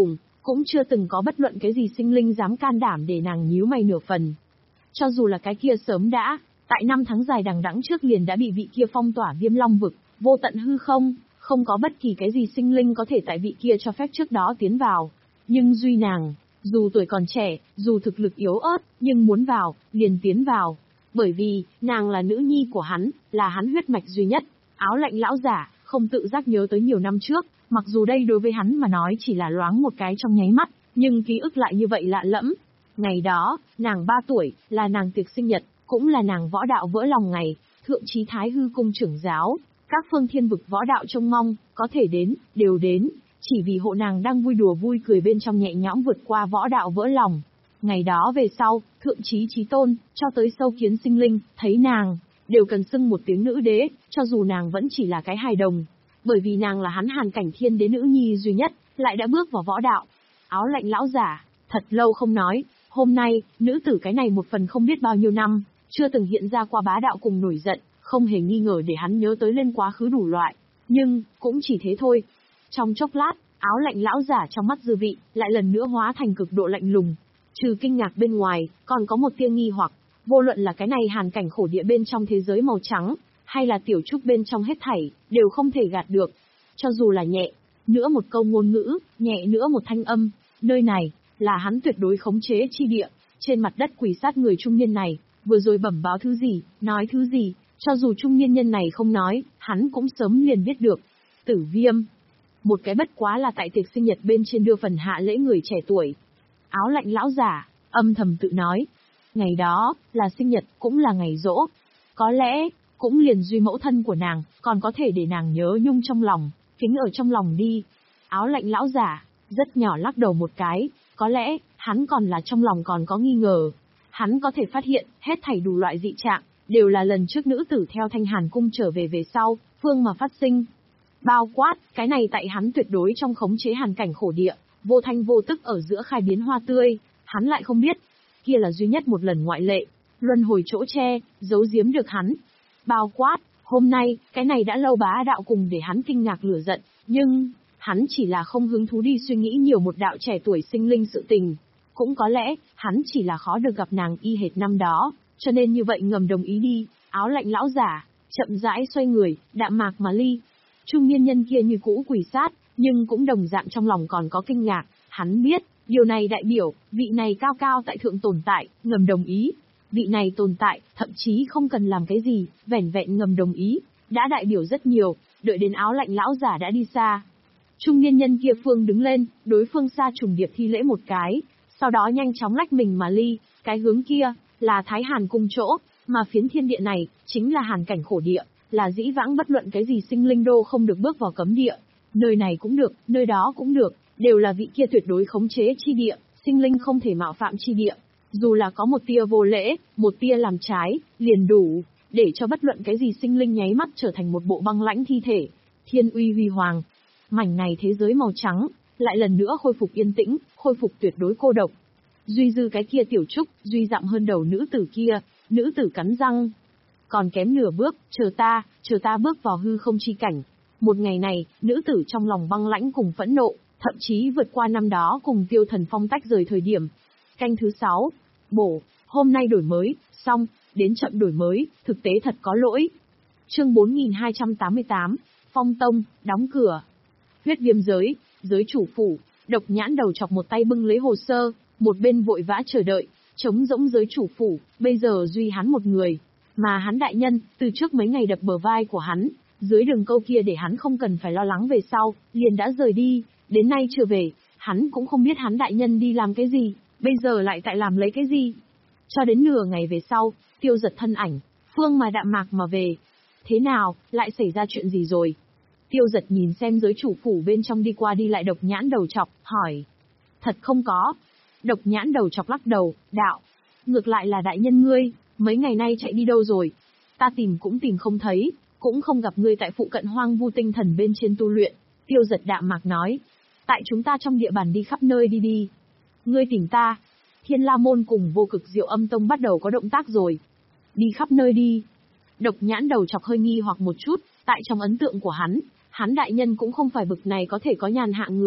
S1: cũng chưa từng có bất luận cái gì sinh linh dám can đảm để nàng nhíu mày nửa phần. Cho dù là cái kia sớm đã, tại năm tháng dài đằng đẵng trước liền đã bị vị kia phong tỏa Viêm Long vực, vô tận hư không, không có bất kỳ cái gì sinh linh có thể tại vị kia cho phép trước đó tiến vào. Nhưng duy nàng, dù tuổi còn trẻ, dù thực lực yếu ớt, nhưng muốn vào, liền tiến vào. Bởi vì, nàng là nữ nhi của hắn, là hắn huyết mạch duy nhất. Áo lạnh lão giả, không tự giác nhớ tới nhiều năm trước, mặc dù đây đối với hắn mà nói chỉ là loáng một cái trong nháy mắt, nhưng ký ức lại như vậy lạ lẫm. Ngày đó, nàng ba tuổi, là nàng tiệc sinh nhật, cũng là nàng võ đạo vỡ lòng ngày, thượng chí Thái Hư cung trưởng giáo, các phương thiên vực võ đạo trông mong, có thể đến, đều đến, chỉ vì hộ nàng đang vui đùa vui cười bên trong nhẹ nhõm vượt qua võ đạo vỡ lòng. Ngày đó về sau, thượng chí chí tôn, cho tới sâu kiến sinh linh, thấy nàng, đều cần xưng một tiếng nữ đế, cho dù nàng vẫn chỉ là cái hài đồng. Bởi vì nàng là hắn Hàn Cảnh Thiên đế nữ nhi duy nhất, lại đã bước vào võ đạo. Áo lạnh lão giả, thật lâu không nói, hôm nay, nữ tử cái này một phần không biết bao nhiêu năm, chưa từng hiện ra qua bá đạo cùng nổi giận, không hề nghi ngờ để hắn nhớ tới lên quá khứ đủ loại. Nhưng, cũng chỉ thế thôi. Trong chốc lát, áo lạnh lão giả trong mắt dư vị, lại lần nữa hóa thành cực độ lạnh lùng. Trừ kinh ngạc bên ngoài, còn có một tia nghi hoặc, vô luận là cái này hàn cảnh khổ địa bên trong thế giới màu trắng, hay là tiểu trúc bên trong hết thảy, đều không thể gạt được. Cho dù là nhẹ, nữa một câu ngôn ngữ, nhẹ nữa một thanh âm, nơi này, là hắn tuyệt đối khống chế chi địa, trên mặt đất quỳ sát người trung niên này, vừa rồi bẩm báo thứ gì, nói thứ gì, cho dù trung niên nhân này không nói, hắn cũng sớm liền biết được. Tử Viêm. Một cái bất quá là tại tiệc sinh nhật bên trên đưa phần hạ lễ người trẻ tuổi. Áo lạnh lão giả, âm thầm tự nói. Ngày đó, là sinh nhật, cũng là ngày giỗ. Có lẽ, cũng liền duy mẫu thân của nàng, còn có thể để nàng nhớ nhung trong lòng, kính ở trong lòng đi. Áo lạnh lão giả, rất nhỏ lắc đầu một cái, có lẽ, hắn còn là trong lòng còn có nghi ngờ. Hắn có thể phát hiện, hết thảy đủ loại dị trạng, đều là lần trước nữ tử theo Thanh Hàn cung trở về về sau, phương mà phát sinh. Bao quát, cái này tại hắn tuyệt đối trong khống chế hàn cảnh khổ địa, vô thanh vô tức ở giữa khai biến hoa tươi, hắn lại không biết. Kia là duy nhất một lần ngoại lệ, luân hồi chỗ che, giấu giếm được hắn. Bao quát, hôm nay, cái này đã lâu bá đạo cùng để hắn kinh ngạc lửa giận, nhưng, hắn chỉ là không hứng thú đi suy nghĩ nhiều một đạo trẻ tuổi sinh linh sự tình. Cũng có lẽ, hắn chỉ là khó được gặp nàng y hệt năm đó, cho nên như vậy ngầm đồng ý đi. Áo lạnh lão giả, chậm rãi xoay người, đạm mạc mà ly. Trung niên nhân kia như cũ quỳ sát, nhưng cũng đồng dạng trong lòng còn có kinh ngạc, hắn biết, điều này đại biểu, vị này cao cao tại thượng tồn tại, ngầm đồng ý. Vị này tồn tại, thậm chí không cần làm cái gì, vẻn vẹn ngầm đồng ý, đã đại biểu rất nhiều, đợi đến áo lạnh lão giả đã đi xa. Trung niên nhân kia phương đứng lên, đối phương xa trùng điệp thi lễ một cái, sau đó nhanh chóng lách mình mà ly, cái hướng kia, là Thái Hàn cung chỗ, mà phiến thiên địa này, chính là hàn cảnh khổ địa, là dĩ vãng bất luận cái gì sinh linh đô không được bước vào cấm địa. Nơi này cũng được, nơi đó cũng được, đều là vị kia tuyệt đối khống chế chi địa, sinh linh không thể mạo phạm chi địa. Dù là có một tia vô lễ, một tia làm trái, liền đủ, để cho bất luận cái gì sinh linh nháy mắt trở thành một bộ băng lãnh thi thể. Thiên uy huy hoàng. Mảnh này thế giới màu trắng, lại lần nữa khôi phục yên tĩnh, khôi phục tuyệt đối cô độc. Duy dư cái kia tiểu trúc, duy dặm hơn đầu nữ tử kia, nữ tử cắn răng. Còn kém nửa bước, chờ ta, chờ ta bước vào hư không chi cảnh. Một ngày này, nữ tử trong lòng băng lãnh cùng phẫn nộ, thậm chí vượt qua năm đó cùng Tiêu Thần Phong tách rời thời điểm. Canh thứ sáu, bổ, hôm nay đổi mới, xong, đến chậm đổi mới, thực tế thật có lỗi. Chương bốn nghìn hai trăm tám mươi tám, Phong Tông, đóng cửa. Huyết Viêm giới, giới chủ phủ, Độc Nhãn đầu chọc một tay bưng lấy hồ sơ, một bên vội vã chờ đợi, trống rỗng giới chủ phủ, bây giờ duy hắn một người. Mà hắn đại nhân, từ trước mấy ngày đập bờ vai của hắn, dưới đường câu kia để hắn không cần phải lo lắng về sau, liền đã rời đi, đến nay chưa về, hắn cũng không biết hắn đại nhân đi làm cái gì, bây giờ lại tại làm lấy cái gì. Cho đến nửa ngày về sau, Tiêu Giật thân ảnh, phương mà đạm mạc mà về. Thế nào, lại xảy ra chuyện gì rồi? Tiêu Giật nhìn xem giới chủ phủ bên trong đi qua đi lại Độc Nhãn đầu chọc, hỏi. Thật không có. Độc Nhãn đầu chọc lắc đầu, đạo. Ngược lại là đại nhân ngươi, mấy ngày nay chạy đi đâu rồi? Ta tìm cũng tìm không thấy, cũng không gặp ngươi tại phụ cận Hoang Vu Tinh Thần bên trên tu luyện. Tiêu Giật đạm mạc nói. Tại chúng ta trong địa bàn đi khắp nơi đi đi. Ngươi tìm ta. Thiên La Môn cùng Vô Cực Diệu Âm Tông bắt đầu có động tác rồi. Đi khắp nơi đi. Độc Nhãn đầu chọc hơi nghi hoặc một chút, tại trong ấn tượng của hắn, hắn đại nhân cũng không phải bực này có thể có nhàn hạ người.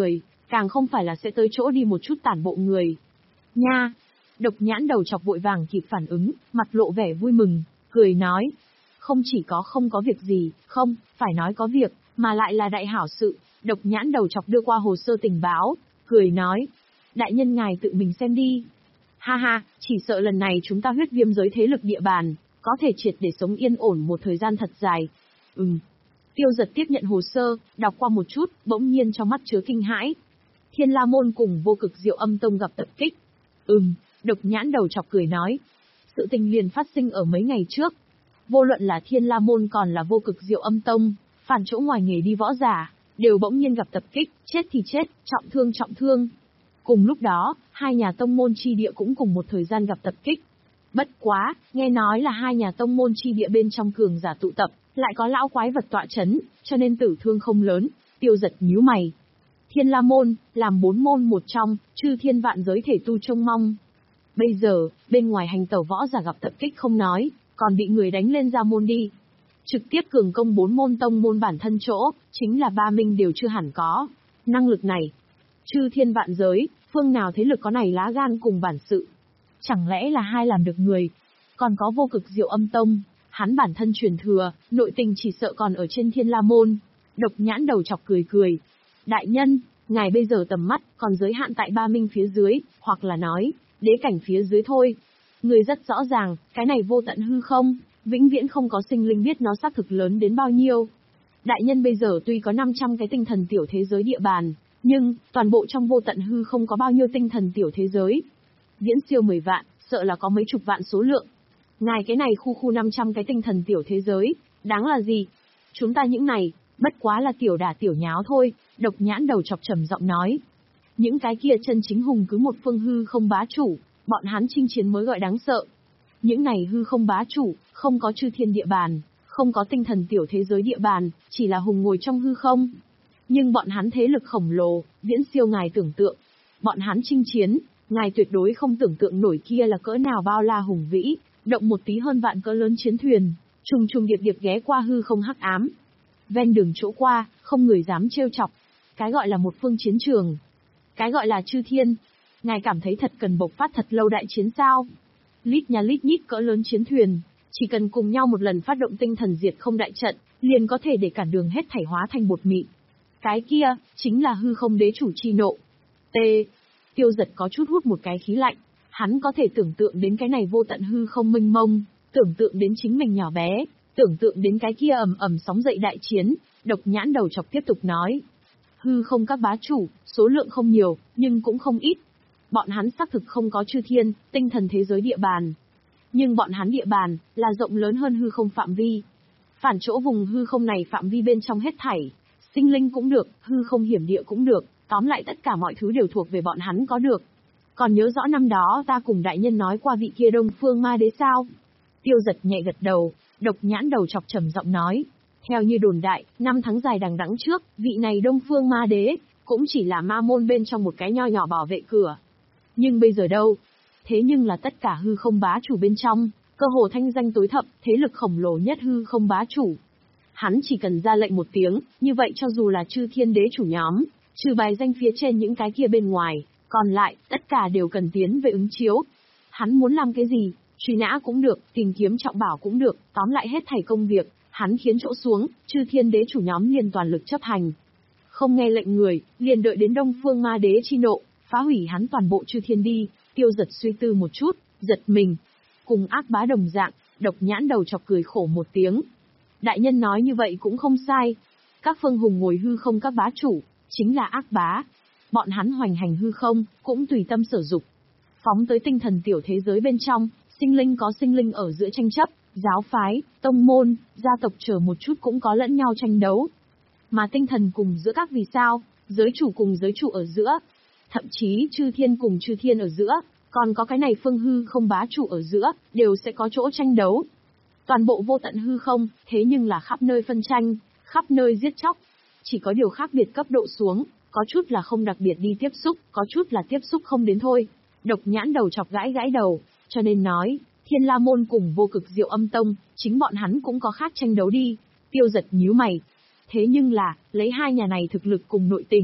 S1: càng không phải là sẽ tới chỗ đi một chút tản bộ người. Nha! Độc nhãn đầu chọc vội vàng kịp phản ứng, mặt lộ vẻ vui mừng, cười nói. Không chỉ có không có việc gì, không, phải nói có việc, mà lại là đại hảo sự. Độc nhãn đầu chọc đưa qua hồ sơ tình báo, cười nói. Đại nhân ngài tự mình xem đi. Ha ha, chỉ sợ lần này chúng ta huyết viêm giới thế lực địa bàn, có thể triệt để sống yên ổn một thời gian thật dài. Ừm. Tiêu Giật tiếp nhận hồ sơ, đọc qua một chút, bỗng nhiên trong mắt chứa kinh hãi. Thiên La Môn cùng Vô Cực Diệu Âm Tông gặp tập kích. Ừm, độc nhãn đầu chọc cười nói. Sự tình liền phát sinh ở mấy ngày trước. Vô luận là Thiên La Môn còn là Vô Cực Diệu Âm Tông, phản chỗ ngoài nghề đi võ giả, đều bỗng nhiên gặp tập kích, chết thì chết, trọng thương trọng thương. Cùng lúc đó, hai nhà tông môn chi địa cũng cùng một thời gian gặp tập kích. Bất quá, nghe nói là hai nhà tông môn chi địa bên trong cường giả tụ tập, lại có lão quái vật tọa chấn, cho nên tử thương không lớn. Tiêu Giật nhíu mày. Thiên La Môn, làm bốn môn một trong, chư thiên vạn giới thể tu trông mong. Bây giờ, bên ngoài hành tẩu võ giả gặp tập kích không nói, còn bị người đánh lên ra môn đi. Trực tiếp cường công bốn môn tông môn bản thân chỗ, chính là ba minh đều chưa hẳn có. Năng lực này, chư thiên vạn giới, phương nào thế lực có này lá gan cùng bản sự. Chẳng lẽ là hai làm được người? Còn có Vô Cực Diệu Âm Tông, hắn bản thân truyền thừa, nội tình chỉ sợ còn ở trên Thiên La Môn. Độc nhãn đầu chọc cười cười. Đại nhân, ngài bây giờ tầm mắt còn giới hạn tại ba minh phía dưới, hoặc là nói, đế cảnh phía dưới thôi. Người rất rõ ràng, cái này vô tận hư không, vĩnh viễn không có sinh linh biết nó xác thực lớn đến bao nhiêu. Đại nhân bây giờ tuy có năm trăm cái tinh thần tiểu thế giới địa bàn, nhưng, toàn bộ trong vô tận hư không có bao nhiêu tinh thần tiểu thế giới. Viễn siêu mười vạn, sợ là có mấy chục vạn số lượng. Ngài cái này khu khu năm trăm cái tinh thần tiểu thế giới, đáng là gì? Chúng ta những này, bất quá là tiểu đả tiểu nháo thôi, độc nhãn đầu chọc trầm giọng nói. Những cái kia chân chính hùng cứ một phương hư không bá chủ, bọn hắn chinh chiến mới gọi đáng sợ. Những này hư không bá chủ, không có chư thiên địa bàn, không có tinh thần tiểu thế giới địa bàn, chỉ là hùng ngồi trong hư không. Nhưng bọn hắn thế lực khổng lồ, viễn siêu ngài tưởng tượng. Bọn hắn chinh chiến, ngài tuyệt đối không tưởng tượng nổi kia là cỡ nào bao la hùng vĩ, động một tí hơn vạn cỡ lớn chiến thuyền, trùng trùng điệp điệp ghé qua hư không hắc ám. Ven đường chỗ qua, không người dám trêu chọc. Cái gọi là một phương chiến trường. Cái gọi là chư thiên. Ngài cảm thấy thật cần bộc phát thật lâu đại chiến sao? Lít nhà lít nhít cỡ lớn chiến thuyền, chỉ cần cùng nhau một lần phát động tinh thần diệt không đại trận, liền có thể để cản đường hết thảy hóa thành bột mịn. Cái kia, chính là hư không đế chủ chi nộ. T. Tiêu Giật có chút hút một cái khí lạnh, hắn có thể tưởng tượng đến cái này vô tận hư không mênh mông, tưởng tượng đến chính mình nhỏ bé, tưởng tượng đến cái kia ầm ầm sóng dậy đại chiến. Độc nhãn đầu chọc tiếp tục nói. Hư không các bá chủ, số lượng không nhiều, nhưng cũng không ít. Bọn hắn xác thực không có chư thiên, tinh thần thế giới địa bàn. Nhưng bọn hắn địa bàn, là rộng lớn hơn hư không phạm vi. Phản chỗ vùng hư không này phạm vi bên trong hết thảy. Sinh linh cũng được, hư không hiểm địa cũng được, tóm lại tất cả mọi thứ đều thuộc về bọn hắn có được. Còn nhớ rõ năm đó ta cùng đại nhân nói qua vị kia Đông Phương Ma Đế sao? Tiêu Giật nhẹ gật đầu, độc nhãn đầu chọc trầm giọng nói. Theo như đồn đại, năm tháng dài đằng đẵng trước, vị này Đông Phương Ma Đế, cũng chỉ là ma môn bên trong một cái nho nhỏ bảo vệ cửa. Nhưng bây giờ đâu? Thế nhưng là tất cả hư không bá chủ bên trong, cơ hồ thanh danh tối thậm, thế lực khổng lồ nhất hư không bá chủ. Hắn chỉ cần ra lệnh một tiếng, như vậy cho dù là chư thiên đế chủ nhóm, trừ bài danh phía trên những cái kia bên ngoài, còn lại, tất cả đều cần tiến về ứng chiếu. Hắn muốn làm cái gì, truy nã cũng được, tìm kiếm trọng bảo cũng được, tóm lại hết thảy công việc, hắn khiến chỗ xuống, chư thiên đế chủ nhóm liền toàn lực chấp hành. Không nghe lệnh người, liền đợi đến Đông Phương Ma Đế chi nộ, phá hủy hắn toàn bộ chư thiên đi. Tiêu Giật suy tư một chút, giật mình. Cùng ác bá đồng dạng, độc nhãn đầu chọc cười khổ một tiếng. Đại nhân nói như vậy cũng không sai. Các phương hùng ngồi hư không các bá chủ, chính là ác bá. Bọn hắn hoành hành hư không, cũng tùy tâm sở dục. Phóng tới tinh thần tiểu thế giới bên trong, sinh linh có sinh linh ở giữa tranh chấp, giáo phái, tông môn, gia tộc chờ một chút cũng có lẫn nhau tranh đấu. Mà tinh thần cùng giữa các vì sao, giới chủ cùng giới chủ ở giữa, thậm chí chư thiên cùng chư thiên ở giữa, còn có cái này phương hư không bá chủ ở giữa, đều sẽ có chỗ tranh đấu. Toàn bộ vô tận hư không, thế nhưng là khắp nơi phân tranh, khắp nơi giết chóc. Chỉ có điều khác biệt cấp độ xuống, có chút là không đặc biệt đi tiếp xúc, có chút là tiếp xúc không đến thôi. Độc nhãn đầu chọc gãi gãi đầu, cho nên nói, Thiên La Môn cùng Vô Cực Diệu Âm Tông, chính bọn hắn cũng có khác tranh đấu đi. Tiêu Giật nhíu mày. Thế nhưng là, lấy hai nhà này thực lực cùng nội tình,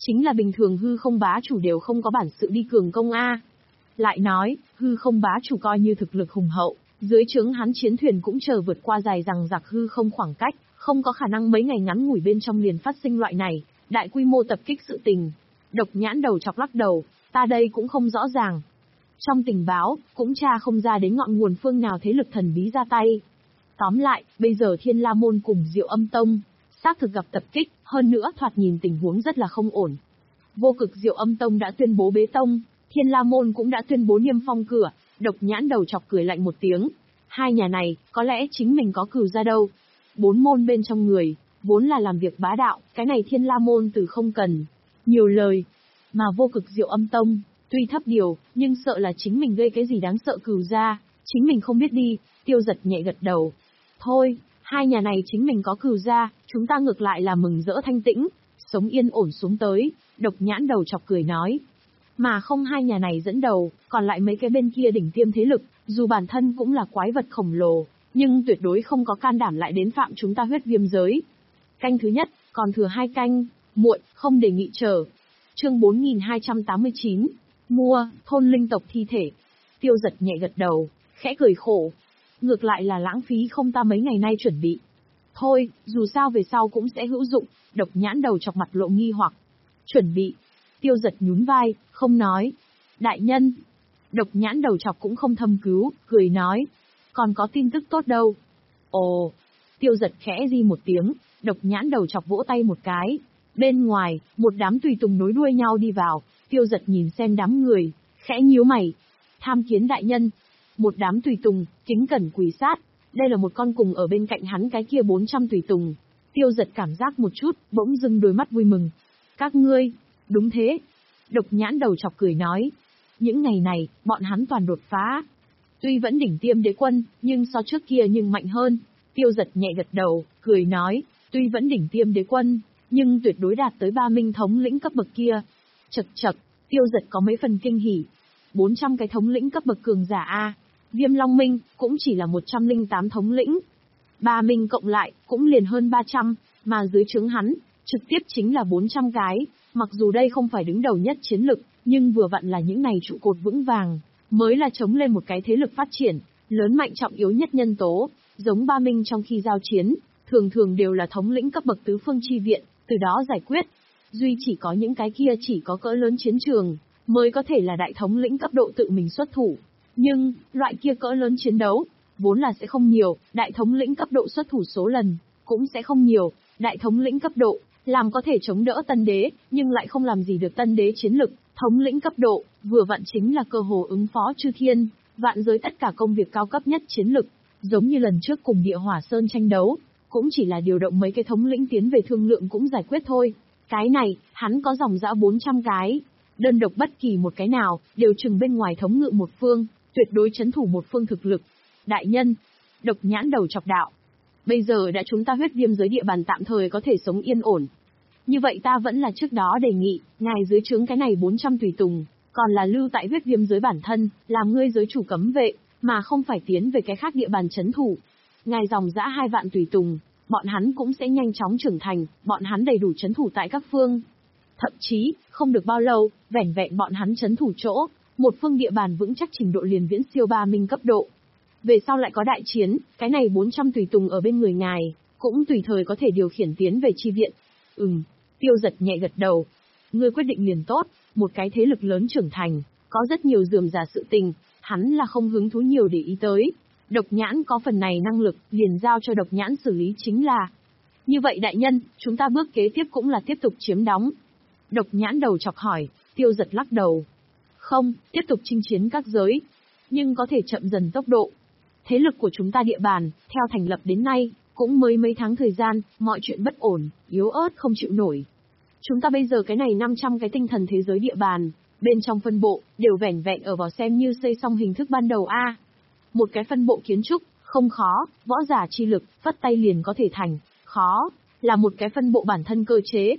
S1: Chính là bình thường hư không bá chủ đều không có bản sự đi cường công a. Lại nói, hư không bá chủ coi như thực lực hùng hậu, dưới trướng hắn chiến thuyền cũng chờ vượt qua dài rằng giặc hư không khoảng cách, không có khả năng mấy ngày ngắn ngủi bên trong liền phát sinh loại này, đại quy mô tập kích sự tình. Độc nhãn đầu chọc lắc đầu, ta đây cũng không rõ ràng. Trong tình báo, cũng tra không ra đến ngọn nguồn phương nào thế lực thần bí ra tay. Tóm lại, bây giờ Thiên La Môn cùng Diệu Âm Tông, xác thực gặp tập kích, hơn nữa thoạt nhìn tình huống rất là không ổn. Vô Cực Diệu Âm Tông đã tuyên bố bế tông, Thiên La Môn cũng đã tuyên bố niêm phong cửa, độc nhãn đầu chọc cười lạnh một tiếng. Hai nhà này, có lẽ chính mình có cừu ra đâu. Bốn môn bên trong người, vốn là làm việc bá đạo, cái này Thiên La Môn từ không cần nhiều lời. Mà Vô Cực Diệu Âm Tông, tuy thấp điều, nhưng sợ là chính mình gây cái gì đáng sợ cừu ra, chính mình không biết đi, Tiêu Giật nhẹ gật đầu. Thôi, hai nhà này chính mình có cừu ra, chúng ta ngược lại là mừng rỡ thanh tĩnh, sống yên ổn xuống tới, độc nhãn đầu chọc cười nói. Mà không hai nhà này dẫn đầu, còn lại mấy cái bên kia đỉnh tiêm thế lực, dù bản thân cũng là quái vật khổng lồ, nhưng tuyệt đối không có can đảm lại đến phạm chúng ta huyết viêm giới. Canh thứ nhất, còn thừa hai canh, muộn, không đề nghị chờ. Chương bốn nghìn hai trăm tám mươi chín, mua, thôn linh tộc thi thể. Tiêu Giật nhẹ gật đầu, khẽ cười khổ. Ngược lại là lãng phí không ta mấy ngày nay chuẩn bị. Thôi, dù sao về sau cũng sẽ hữu dụng, độc nhãn đầu chọc mặt lộ nghi hoặc. Chuẩn bị. Tiêu Giật nhún vai, không nói. Đại nhân. Độc nhãn đầu chọc cũng không thâm cứu, cười nói. Còn có tin tức tốt đâu. Ồ. Tiêu Giật khẽ di một tiếng, độc nhãn đầu chọc vỗ tay một cái. Bên ngoài, một đám tùy tùng nối đuôi nhau đi vào, Tiêu Giật nhìn xem đám người, khẽ nhíu mày. Tham kiến đại nhân. Một đám tùy tùng, kính cẩn quỳ sát. Đây là một con cùng ở bên cạnh hắn cái kia bốn trăm tùy tùng. Tiêu Giật cảm giác một chút, bỗng dưng đôi mắt vui mừng. Các ngươi, đúng thế. Độc nhãn đầu chọc cười nói. Những ngày này, bọn hắn toàn đột phá. Tuy vẫn đỉnh tiêm đế quân, nhưng so trước kia nhưng mạnh hơn. Tiêu Giật nhẹ gật đầu, cười nói. Tuy vẫn đỉnh tiêm đế quân, nhưng tuyệt đối đạt tới ba minh thống lĩnh cấp bậc kia. Chật chật, Tiêu Giật có mấy phần kinh hỉ. bốn trăm cái thống lĩnh cấp bậc cường giả A. Viêm Long Minh, cũng chỉ là một trăm lẻ tám thống lĩnh. Ba Minh cộng lại, cũng liền hơn ba trăm, mà dưới trướng hắn, trực tiếp chính là bốn trăm cái. Mặc dù đây không phải đứng đầu nhất chiến lực, nhưng vừa vặn là những này trụ cột vững vàng, mới là chống lên một cái thế lực phát triển, lớn mạnh trọng yếu nhất nhân tố. Giống Ba Minh trong khi giao chiến, thường thường đều là thống lĩnh cấp bậc tứ phương chi viện, từ đó giải quyết. Duy chỉ có những cái kia chỉ có cỡ lớn chiến trường, mới có thể là đại thống lĩnh cấp độ tự mình xuất thủ. Nhưng, loại kia cỡ lớn chiến đấu, vốn là sẽ không nhiều, đại thống lĩnh cấp độ xuất thủ số lần, cũng sẽ không nhiều, đại thống lĩnh cấp độ, làm có thể chống đỡ tân đế, nhưng lại không làm gì được tân đế chiến lực, thống lĩnh cấp độ, vừa vặn chính là cơ hồ ứng phó chư thiên, vạn giới tất cả công việc cao cấp nhất chiến lực, giống như lần trước cùng địa hỏa sơn tranh đấu, cũng chỉ là điều động mấy cái thống lĩnh tiến về thương lượng cũng giải quyết thôi. Cái này, hắn có dòng dã bốn trăm cái, đơn độc bất kỳ một cái nào, đều chừng bên ngoài thống ngự một phương, tuyệt đối chấn thủ một phương thực lực. Đại nhân, độc nhãn đầu chọc đạo. Bây giờ đã chúng ta huyết viêm giới địa bàn tạm thời có thể sống yên ổn. Như vậy ta vẫn là trước đó đề nghị, ngài dưới trướng cái này bốn trăm tùy tùng, còn là lưu tại huyết viêm giới bản thân, làm ngươi giới chủ cấm vệ, mà không phải tiến về cái khác địa bàn chấn thủ. Ngài dòng dã hai vạn tùy tùng, bọn hắn cũng sẽ nhanh chóng trưởng thành, bọn hắn đầy đủ chấn thủ tại các phương. Thậm chí, không được bao lâu, vẻn vẹn bọn hắn chấn thủ chỗ, một phương địa bàn vững chắc trình độ liền viễn siêu ba minh cấp độ. Về sau lại có đại chiến, cái này bốn trăm tùy tùng ở bên người ngài, cũng tùy thời có thể điều khiển tiến về chi viện. Ừm, Tiêu Giật nhẹ gật đầu. Ngươi quyết định liền tốt, một cái thế lực lớn trưởng thành, có rất nhiều rườm rà sự tình, hắn là không hứng thú nhiều để ý tới. Độc nhãn có phần này năng lực, liền giao cho độc nhãn xử lý chính là. Như vậy đại nhân, chúng ta bước kế tiếp cũng là tiếp tục chiếm đóng. Độc nhãn đầu chọc hỏi, Tiêu Giật lắc đầu. Không, tiếp tục chinh chiến các giới, nhưng có thể chậm dần tốc độ. Thế lực của chúng ta địa bàn, theo thành lập đến nay, cũng mới mấy tháng thời gian, mọi chuyện bất ổn, yếu ớt không chịu nổi. Chúng ta bây giờ cái này năm trăm cái tinh thần thế giới địa bàn, bên trong phân bộ, đều vẻn vẹn ở vào xem như xây xong hình thức ban đầu A. Một cái phân bộ kiến trúc, không khó, võ giả chi lực, phất tay liền có thể thành, khó, là một cái phân bộ bản thân cơ chế,